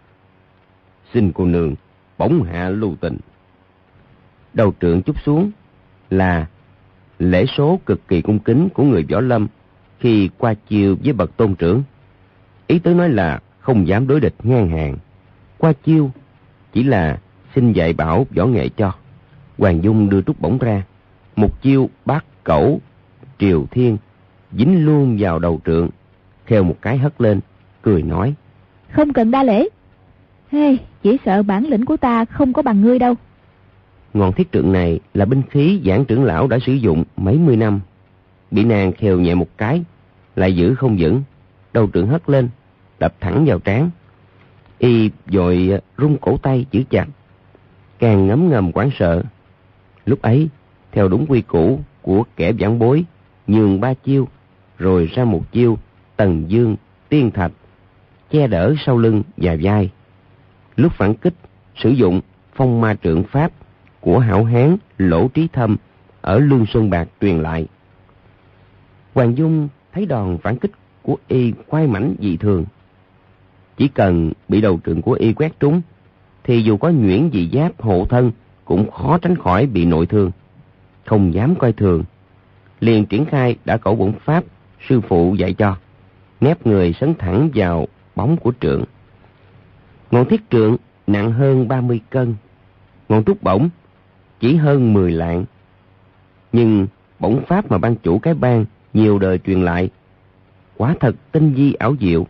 Xin cô nương bổng hạ lưu tình. Đầu trượng chúc xuống là lễ số cực kỳ cung kính của người võ lâm khi qua chiêu với bậc tôn trưởng. Ý tứ nói là không dám đối địch ngang hàng. Qua chiêu chỉ là xin dạy bảo võ nghệ cho. Hoàng Dung đưa trúc bổng ra, một chiêu bát cẩu triều thiên dính luôn vào đầu Trượng, khều một cái hất lên, cười nói: Không cần đa lễ. Chỉ sợ bản lĩnh của ta không có bằng ngươi đâu. Ngọn thiết trượng này là binh khí Giảng trưởng lão đã sử dụng mấy mươi năm, bị nàng khều nhẹ một cái lại giữ không vững, đầu Trượng hất lên đập thẳng vào trán. Y vội rung cổ tay giữ chặt, càng ngấm ngầm hoảng sợ. Lúc ấy theo đúng quy củ của kẻ vãn bối, nhường 3 chiêu rồi ra một chiêu Tần Dương Tiên Thạch, che đỡ sau lưng và vai. Lúc phản kích sử dụng Phong Ma Trượng pháp của hảo hán Lỗ Trí Thâm ở Lương Xuân Bạc truyền lại. Hoàng Dung thấy đòn phản kích của y quái mãnh dị thường, chỉ cần bị đầu Trượng của y quét trúng thì dù có nhuyễn dị giáp hộ thân cũng khó tránh khỏi bị nội thương. Không dám coi thường, liền triển khai đã cẩu bổng pháp sư phụ dạy cho, nép người sấn thẳng vào bóng của Trượng. Ngọn thiết trượng nặng hơn 30 cân, ngọn trúc bổng chỉ hơn 10 lạng. Nhưng bổng pháp mà ban chủ cái bang nhiều đời truyền lại quả thật tinh vi ảo diệu.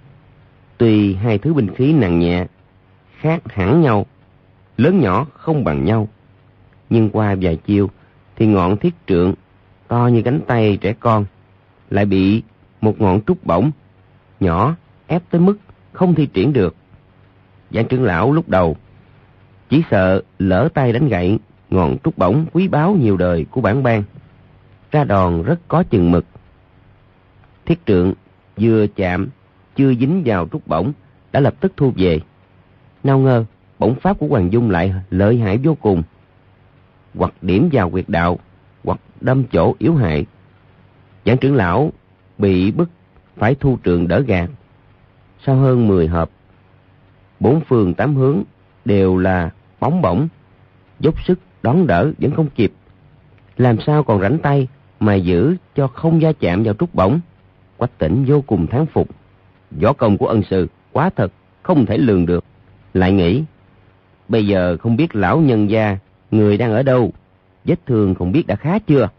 Tuy hai thứ binh khí nặng nhẹ khác hẳn nhau, lớn nhỏ không bằng nhau, nhưng qua vài chiêu thì ngọn thiết trượng to như cánh tay trẻ con lại bị một ngọn trúc bổng nhỏ ép tới mức không thi triển được. Giảng trưởng lão lúc đầu chỉ sợ lỡ tay đánh gãy ngọn trúc bổng quý báu nhiều đời của bản bang, ra đòn rất có chừng mực. Thiết trượng vừa chạm chưa dính vào trúc bổng đã lập tức thu về. Nào ngờ bổng pháp của Hoàng Dung lại lợi hại vô cùng, hoặc điểm vào huyệt đạo, hoặc đâm chỗ yếu hại. Giảng trưởng lão bị bức phải thu trượng đỡ gạt. Sau hơn 10 hợp, 4 phương 8 hướng đều là bóng bổng, dốc sức đón đỡ vẫn không kịp, làm sao còn rảnh tay mà giữ cho không va chạm vào trúc bổng. Quách Tĩnh vô cùng thán phục, võ công của ân sư quá thật không thể lường được. Lại nghĩ bây giờ không biết lão nhân gia người đang ở đâu, vết thương không biết đã khá chưa.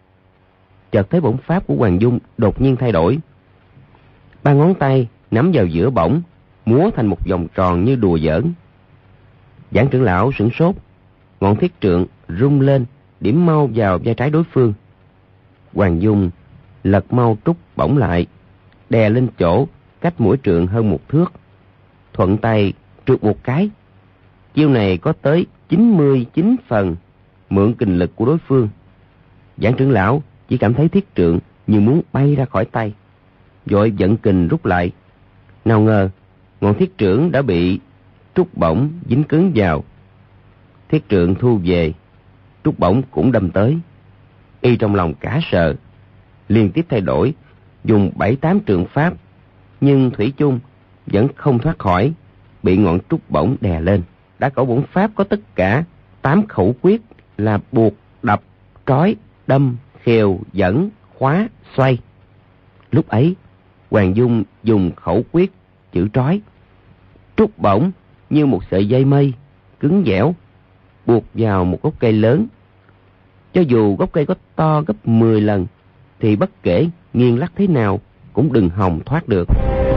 Chợt thấy bổng pháp của Hoàng Dung đột nhiên thay đổi, 3 ngón tay nắm vào giữa bổng, múa thành một vòng tròn như đùa giỡn. Giảng trưởng lão sửng sốt, ngọn thiết trượng rung lên điểm mau vào vai trái đối phương. Hoàng Dung lật mau trúc bổng lại, đè lên chỗ cách mũi trượng hơn 1 thước, thuận tay trượt một cái. Chiêu này có tới 99 phần mượn kình lực của đối phương. Giảng trưởng lão chỉ cảm thấy thiết trượng như muốn bay ra khỏi tay, vội vận kình rút lại. Nào ngờ ngọn thiết trượng đã bị trúc bổng dính cứng vào. Thiết trượng thu về, trúc bổng cũng đâm tới. Y trong lòng cả sợ, liên tiếp thay đổi, dùng 7-8 trượng pháp, nhưng thủy chung vẫn không thoát khỏi, bị ngọn trúc bổng đè lên. Đã cẩu bổng pháp có tất cả 8 khẩu quyết là buộc, đập, trói, đâm, khều, dẫn, khóa, xoay. Lúc ấy Hoàng Dung dùng khẩu quyết chữ trói, trúc bổng như một sợi dây mây cứng dẻo buộc vào một gốc cây lớn. Cho dù gốc cây có to gấp 10 lần thì bất kể nghiêng lắc thế nào cũng đừng hòng thoát được.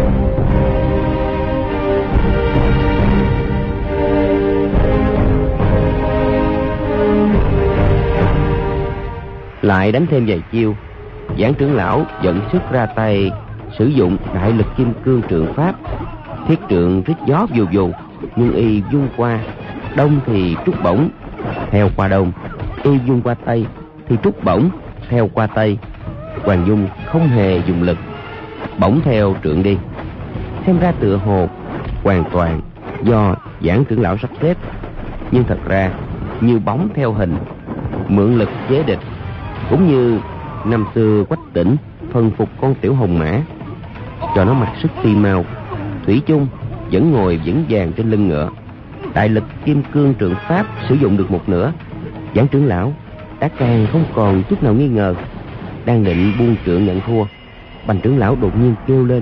Lại đánh thêm vài chiêu, Giảng trưởng lão dẫn sức ra tay sử dụng đại lực kim cương trượng pháp. Thiết trượng rít gió vù vù, nhưng y vung qua đông thì trúc bổng theo qua đông, y vung qua tây thì trúc bổng theo qua tây. Hoàng Dung không hề dùng lực, bổng theo trượng đi. Xem ra tựa hồ hoàn toàn do Giảng trưởng lão sắp xếp, nhưng thật ra như bóng theo hình, mượn lực chế địch. Cũng như năm xưa Quách Tĩnh phần phục con tiểu hồng mã, cho nó mặc sức phi mau, thủy chung vẫn ngồi vững vàng trên lưng ngựa. Đại lực kim cương trượng pháp sử dụng được một nửa, Giảng trưởng lão đã càng không còn chút nào nghi ngờ. Đang định buông trượng nhận thua, Bành trưởng lão đột nhiên kêu lên: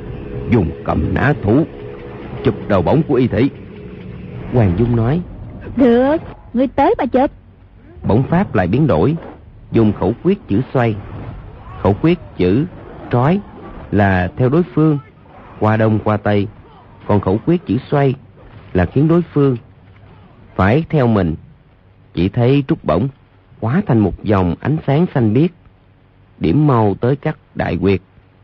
Dùng cầm nã thủ chụp đầu bổng của y thị. Hoàng Dung nói: Được, ngươi tới mà chụp. Bỗng pháp lại biến đổi, dùng khẩu quyết chữ xoay. Khẩu quyết chữ trói là theo đối phương qua đông qua tây, còn khẩu quyết chữ xoay là khiến đối phương phải theo mình. Chỉ thấy trúc bổng hóa thành một dòng ánh sáng xanh biếc, điểm mau tới các đại huyệt: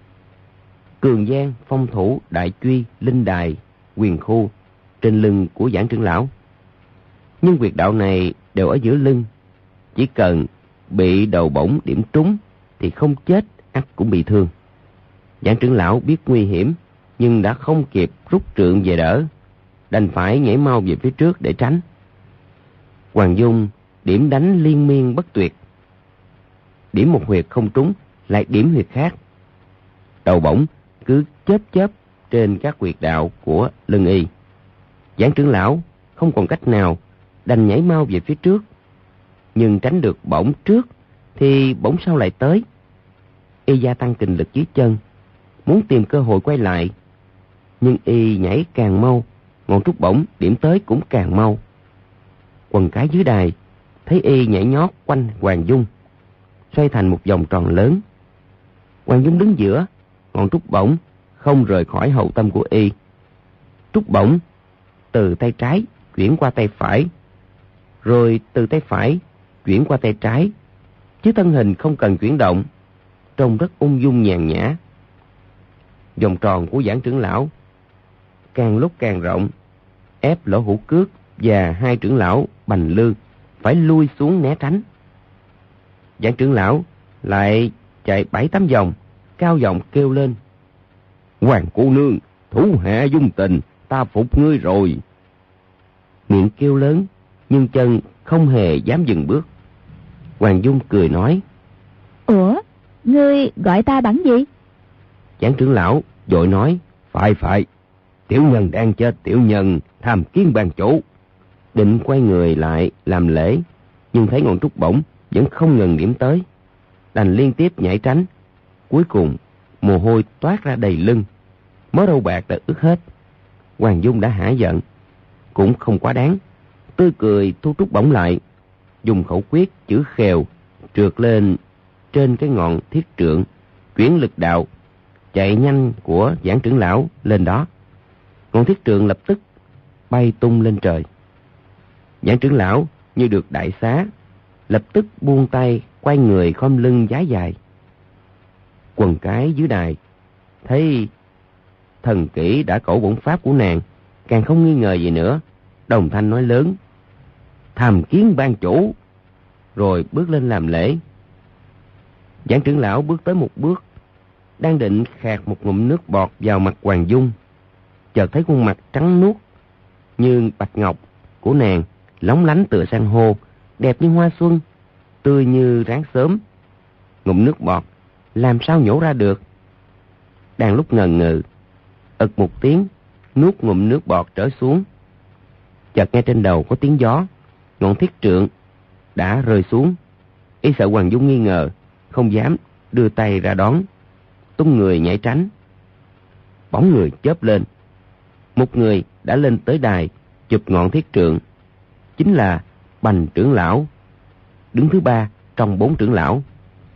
Cường Giang, Phong Thủ, Đại Truy, Linh Đài, Quyền Khu trên lưng của Giảng trưởng lão. Nhưng huyệt đạo này đều ở giữa lưng, chỉ cần bị đầu bổng điểm trúng thì không chết ắt cũng bị thương. Giảng trưởng lão biết nguy hiểm nhưng đã không kịp rút trượng về đỡ, đành phải nhảy mau về phía trước để tránh. Hoàng Dung điểm đánh liên miên bất tuyệt, điểm một huyệt không trúng lại điểm huyệt khác. Đầu bổng cứ chớp trên các huyệt đạo của lưng y. Giảng trưởng lão không còn cách nào, đành nhảy mau về phía trước. Nhưng tránh được bổng trước thì bổng sau lại tới. Y gia tăng kình lực dưới chân, muốn tìm cơ hội quay lại. Nhưng y nhảy càng mau, ngọn trúc bổng điểm tới cũng càng mau. Quần cái dưới đài thấy y nhảy nhót quanh Hoàng Dung, xoay thành một vòng tròn lớn. Hoàng Dung đứng giữa, ngọn trúc bổng không rời khỏi hậu tâm của y. Trúc bổng từ tay trái chuyển qua tay phải, rồi từ tay phải chuyển qua tay trái, chứ thân hình không cần chuyển động, trông rất ung dung nhàn nhã. Vòng tròn của Giảng trưởng lão càng lúc càng rộng, ép Lỗ Hữu Cước và hai trưởng lão Bành Lư phải lui xuống né tránh. Giảng trưởng lão lại chạy 7-8 vòng, cao giọng kêu lên: Hoàng cô nương, thủ hạ Dung Tình, ta phục ngươi rồi. Miệng kêu lớn nhưng chân không hề dám dừng bước. Hoàng Dung cười nói: Ủa, ngươi gọi ta bằng gì? Giảng trưởng lão vội nói: Phải, tiểu nhân đang chết, tiểu nhân tham kiến ban chủ. Định quay người lại làm lễ, nhưng thấy ngọn trúc bổng vẫn không ngừng điểm tới, đành liên tiếp nhảy tránh. Cuối cùng mồ hôi toát ra đầy lưng, mớ râu bạc đã ướt hết. Hoàng Dung đã hả giận, cũng không quá đáng, tươi cười thu trúc bổng lại, dùng khẩu quyết chữ khèo trượt lên trên cái ngọn thiết trượng, chuyển lực đạo chạy nhanh của Giảng trưởng lão lên đó. Ngọn thiết trượng lập tức bay tung lên trời. Giảng trưởng lão như được đại xá, lập tức buông tay, quay người khom lưng vái dài. Quần cái dưới đài thấy thần kỹ đã cổ bổn pháp của nàng, càng không nghi ngờ gì nữa, đồng thanh nói lớn: Tham kiến ban chủ. Rồi bước lên làm lễ. Giảng trưởng lão bước tới một bước, đang định khạc một ngụm nước bọt vào mặt Hoàng Dung, chợt thấy khuôn mặt trắng nuốt như bạch ngọc của nàng lóng lánh tựa san hô, đẹp như hoa xuân, tươi như ráng sớm. Ngụm nước bọt làm sao nhổ ra được. Đang lúc ngần ngừ, ực một tiếng, nuốt ngụm nước bọt trở xuống. Chợt nghe trên đầu có tiếng gió, ngọn thiết trượng đã rơi xuống. Y sợ Hoàng Dung nghi ngờ, không dám đưa tay ra đón, tung người nhảy tránh. Bóng người chớp lên, một người đã lên tới đài chụp ngọn thiết trượng, chính là Bành trưởng lão, đứng thứ 3 trong 4 trưởng lão.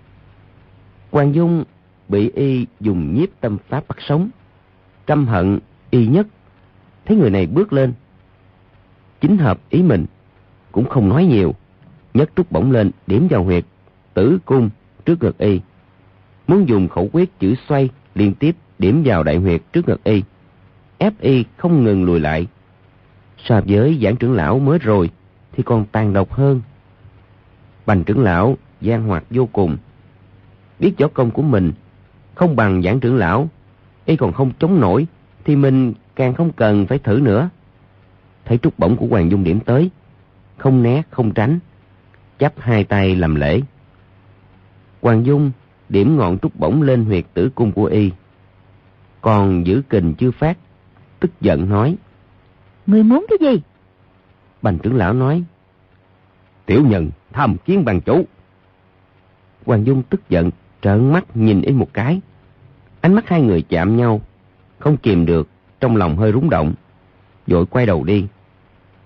Hoàng Dung bị y dùng nhiếp tâm pháp bắt sống, căm hận y nhất. Thấy người này bước lên chính hợp ý mình, cũng không nói nhiều, nhấc trúc bổng lên điểm vào huyệt tử cung trước ngực y, muốn dùng khẩu quyết chữ xoay liên tiếp điểm vào đại huyệt trước ngực y, ép y không ngừng lùi lại. So với Giảng trưởng lão mới rồi thì còn tàn độc hơn. Bành trưởng lão gian hoạt vô cùng, biết võ công của mình không bằng Giảng trưởng lão, y còn không chống nổi thì mình càng không cần phải thử nữa. Thấy trúc bổng của Hoàng Dung điểm tới, không né không tránh, chắp hai tay làm lễ. Hoàng Dung điểm ngọn trúc bổng lên huyệt tử cung của y, còn giữ kình chưa phát, tức giận nói: Ngươi muốn cái gì? Bành trưởng lão nói: Tiểu nhân tham kiến ban chủ. Hoàng Dung tức giận trợn mắt nhìn y một cái. Ánh mắt hai người chạm nhau, không kìm được, trong lòng hơi rúng động, vội quay đầu đi.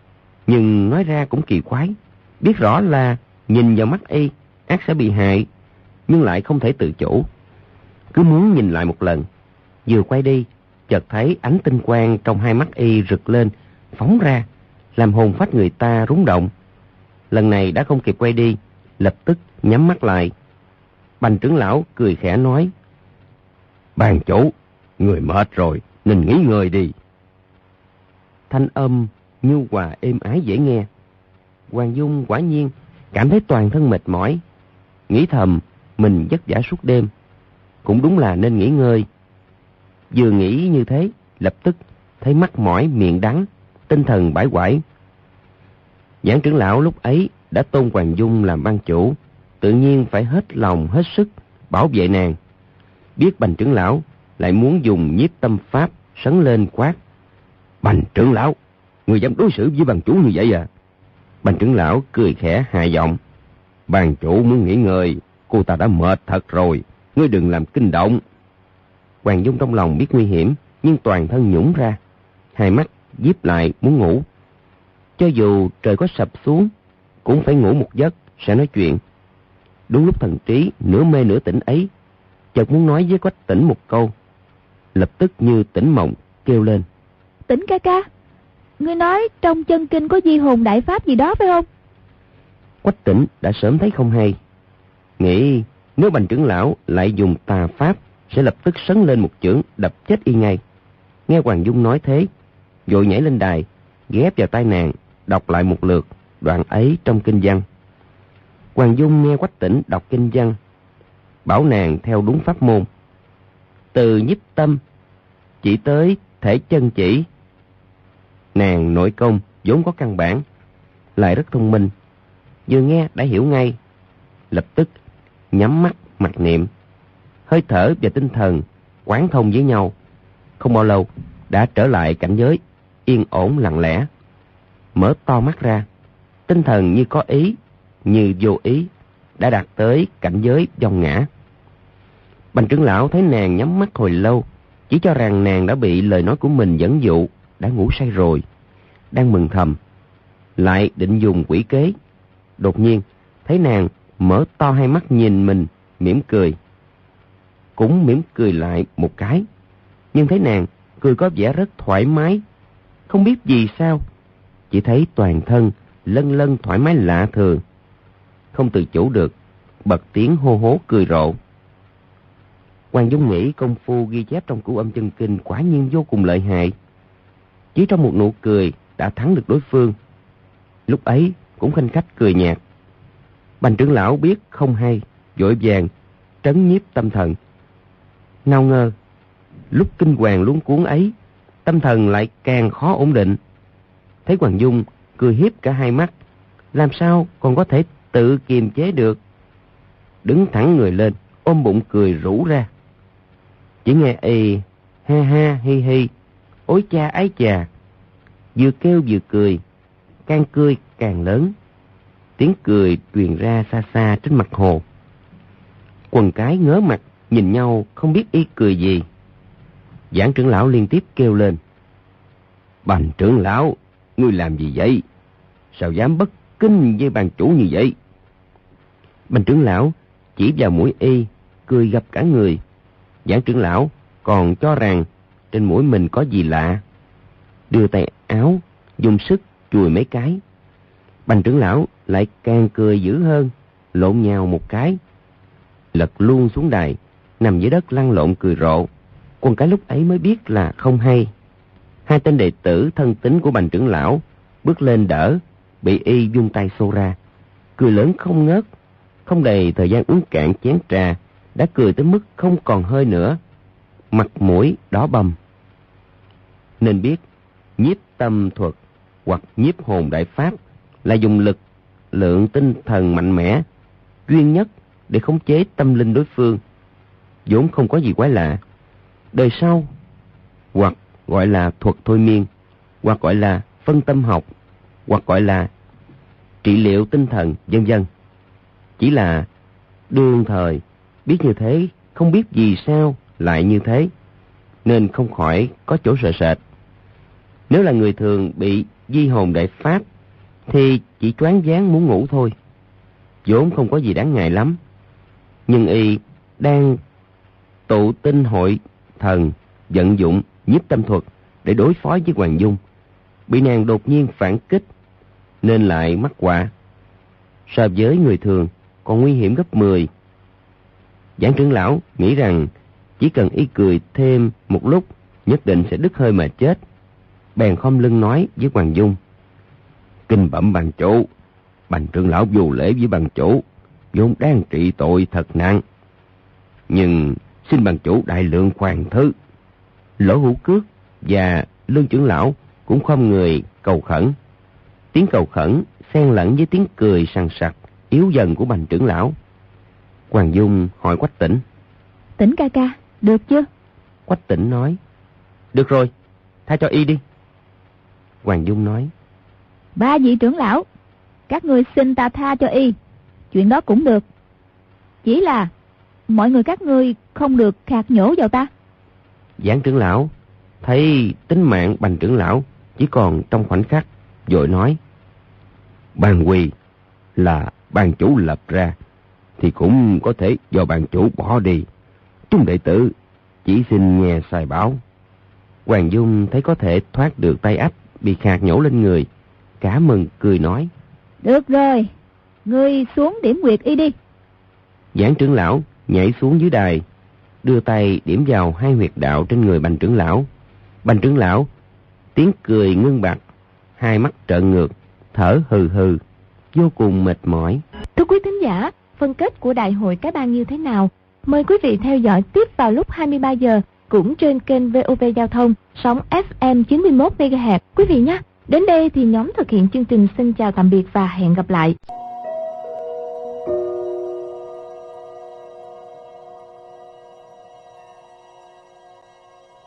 Nhưng nói ra cũng kỳ quái. Biết rõ là nhìn vào mắt y ắt sẽ bị hại, nhưng lại không thể tự chủ. Cứ muốn nhìn lại một lần. Vừa quay đi, chợt thấy ánh tinh quang trong hai mắt y rực lên, phóng ra, làm hồn phách người ta rúng động. Lần này đã không kịp quay đi, lập tức nhắm mắt lại. Bành trưởng lão cười khẽ nói: "Ban chủ, người mệt rồi nên nghỉ ngơi đi." Thanh âm nhu hòa êm ái dễ nghe. Hoàng Dung quả nhiên cảm thấy toàn thân mệt mỏi, nghĩ thầm mình vất vả suốt đêm, cũng đúng là nên nghỉ ngơi. Vừa nghĩ như thế, lập tức thấy mắt mỏi miệng đắng, tinh thần bãi quải. Giảng trưởng lão lúc ấy đã tôn Hoàng Dung làm ban chủ, tự nhiên phải hết lòng hết sức bảo vệ nàng. Biết Bành trưởng lão lại muốn dùng nhiếp tâm pháp, sấn lên quát: "Bành trưởng lão, người dám đối xử với ban chủ như vậy à?" Bành trưởng lão cười khẽ hạ giọng: "Ban chủ muốn nghỉ ngơi, cô ta đã mệt thật rồi, ngươi đừng làm kinh động." Hoàng Dung trong lòng biết nguy hiểm, nhưng toàn thân nhũn ra, hai mắt díp lại muốn ngủ. Cho dù trời có sập xuống, cũng phải ngủ một giấc sẽ nói chuyện. Đúng lúc thần trí nửa mê nửa tỉnh ấy, chợt muốn nói với Quách Tĩnh một câu, lập tức như tỉnh mộng kêu lên: "Tĩnh ca ca, ngươi nói trong chân kinh có di hồn đại pháp gì đó phải không?" Quách Tĩnh đã sớm thấy không hay, nghĩ nếu Bành trưởng lão lại dùng tà pháp sẽ lập tức sấn lên một chưởng đập chết y ngay. Nghe Hoàng Dung nói thế, vội nhảy lên đài, ghép vào tai nàng đọc lại một lượt đoạn ấy trong kinh văn. Hoàng Dung nghe Quách Tĩnh đọc kinh văn, bảo nàng theo đúng pháp môn, từ nhiếp tâm chỉ tới thể chân chỉ. Nàng nội công vốn có căn bản, lại rất thông minh, vừa nghe đã hiểu ngay, lập tức nhắm mắt mặc niệm, hơi thở và tinh thần quán thông với nhau. Không bao lâu đã trở lại cảnh giới yên ổn lặng lẽ. Mở to mắt ra, tinh thần như có ý như vô ý, đã đạt tới cảnh giới vong ngã. Bành trưởng lão thấy nàng nhắm mắt hồi lâu, chỉ cho rằng nàng đã bị lời nói của mình dẫn dụ, đã ngủ say rồi, đang mừng thầm, lại định dùng quỷ kế. Đột nhiên thấy nàng mở to hai mắt nhìn mình, mỉm cười. Cũng mỉm cười lại một cái, nhưng thấy nàng cười có vẻ rất thoải mái. Không biết vì sao, chỉ thấy toàn thân lân lân thoải mái lạ thường. Không tự chủ được, bật tiếng hô hố cười rộ. Hoàng Dung nghĩ công phu ghi chép trong Cửu Âm Chân Kinh quả nhiên vô cùng lợi hại. Chỉ trong một nụ cười đã thắng được đối phương. Lúc ấy cũng khanh khách cười nhạt. Bành trưởng lão biết không hay, vội vàng trấn nhiếp tâm thần. Nào ngờ lúc kinh hoàng luống cuống ấy, tâm thần lại càng khó ổn định. Thấy Hoàng Dung cười hiếp cả hai mắt, làm sao còn có thể tự kiềm chế được. Đứng thẳng người lên, ôm bụng cười rũ ra. Chỉ nghe y ha ha hi hi, ối cha ái chà, vừa kêu vừa cười, càng cười càng lớn. Tiếng cười truyền ra xa xa trên mặt hồ. Quần cái ngớ mặt nhìn nhau không biết y cười gì. Giảng trưởng lão liên tiếp kêu lên: "Bành trưởng lão, ngươi làm gì vậy? Sao dám bất kính với ban chủ như vậy?" Bành trưởng lão chỉ vào mũi y, cười gập cả người. Giảng trưởng lão còn cho rằng trên mũi mình có gì lạ, đưa tay áo dùng sức chùi mấy cái. Bành trưởng lão lại càng cười dữ hơn, lộn nhào một cái, lật luôn xuống đài, nằm dưới đất lăn lộn cười rộ. Quân cái lúc ấy mới biết là không hay. Hai tên đệ tử thân tín của Bành trưởng lão bước lên đỡ, bị y vung tay xô ra, cười lớn không ngớt. Không đầy thời gian uống cạn chén trà, đã cười tới mức không còn hơi nữa, mặt mũi đỏ bầm. Nên biết nhiếp tâm thuật hoặc nhiếp hồn đại pháp là dùng lực lượng tinh thần mạnh mẽ duy nhất để khống chế tâm linh đối phương, vốn không có gì quái lạ. Đời sau hoặc gọi là thuật thôi miên, hoặc gọi là phân tâm học, hoặc gọi là trị liệu tinh thần, vân vân. Chỉ là đương thời biết như thế, không biết vì sao lại như thế, nên không khỏi có chỗ sợ sệt. Nếu là người thường bị di hồn đại pháp thì chỉ choáng váng muốn ngủ thôi. Vốn không có gì đáng ngại lắm. Nhưng y đang tụ tinh hội thần, vận dụng nhiếp tâm thuật để đối phó với Hoàng Dung. Bị nàng đột nhiên phản kích, nên lại mắc họa. So với người thường còn nguy hiểm gấp 10. Giảng trưởng lão nghĩ rằng chỉ cần y cười thêm một lúc, nhất định sẽ đứt hơi mà chết. Bèn khom lưng nói với Hoàng Dung: "Kinh bẩm bằng chủ, Bành trưởng lão vô lễ với bằng chủ, vốn đang trị tội thật nặng. Nhưng xin bằng chủ đại lượng khoan thứ." Lỗ Hữu Cước và Lương trưởng lão cũng không người cầu khẩn. Tiếng cầu khẩn xen lẫn với tiếng cười sằng sặc yếu dần của Bành trưởng lão. Hoàng Dung hỏi Quách Tĩnh: "Tĩnh ca ca, được chưa?" Quách Tĩnh nói: "Được rồi, tha cho y đi." Hoàng Dung nói: "Ba vị trưởng lão, các ngươi xin ta tha cho y, chuyện đó cũng được. Chỉ là mọi người các ngươi không được khạc nhổ vào ta." Giảng trưởng lão thấy tính mạng Bành trưởng lão chỉ còn trong khoảnh khắc, vội nói: "Ban quy là ban chủ lập ra, thì cũng có thể do ban chủ bỏ đi. Chúng đệ tử chỉ xin nghe sai bảo." Hoàng Dung thấy có thể thoát được tay ách bị khạc nhổ lên người, cả mừng cười nói: "Được rồi, ngươi xuống điểm quyệt y đi." Giảng trưởng lão nhảy xuống dưới đài, đưa tay điểm vào 2 huyệt đạo trên người Bành trưởng lão. Bành trưởng lão tiếng cười ngưng bặt, 2 mắt trợn ngược, thở hừ hừ, vô cùng mệt mỏi. Thưa quý thính giả, phân kết của đại hội cái bang như thế nào? Mời quý vị theo dõi tiếp vào lúc 23 giờ cũng trên kênh VOV Giao thông, sóng FM 91 MHz quý vị nhé. Đến đây thì nhóm thực hiện chương trình xin chào tạm biệt và hẹn gặp lại.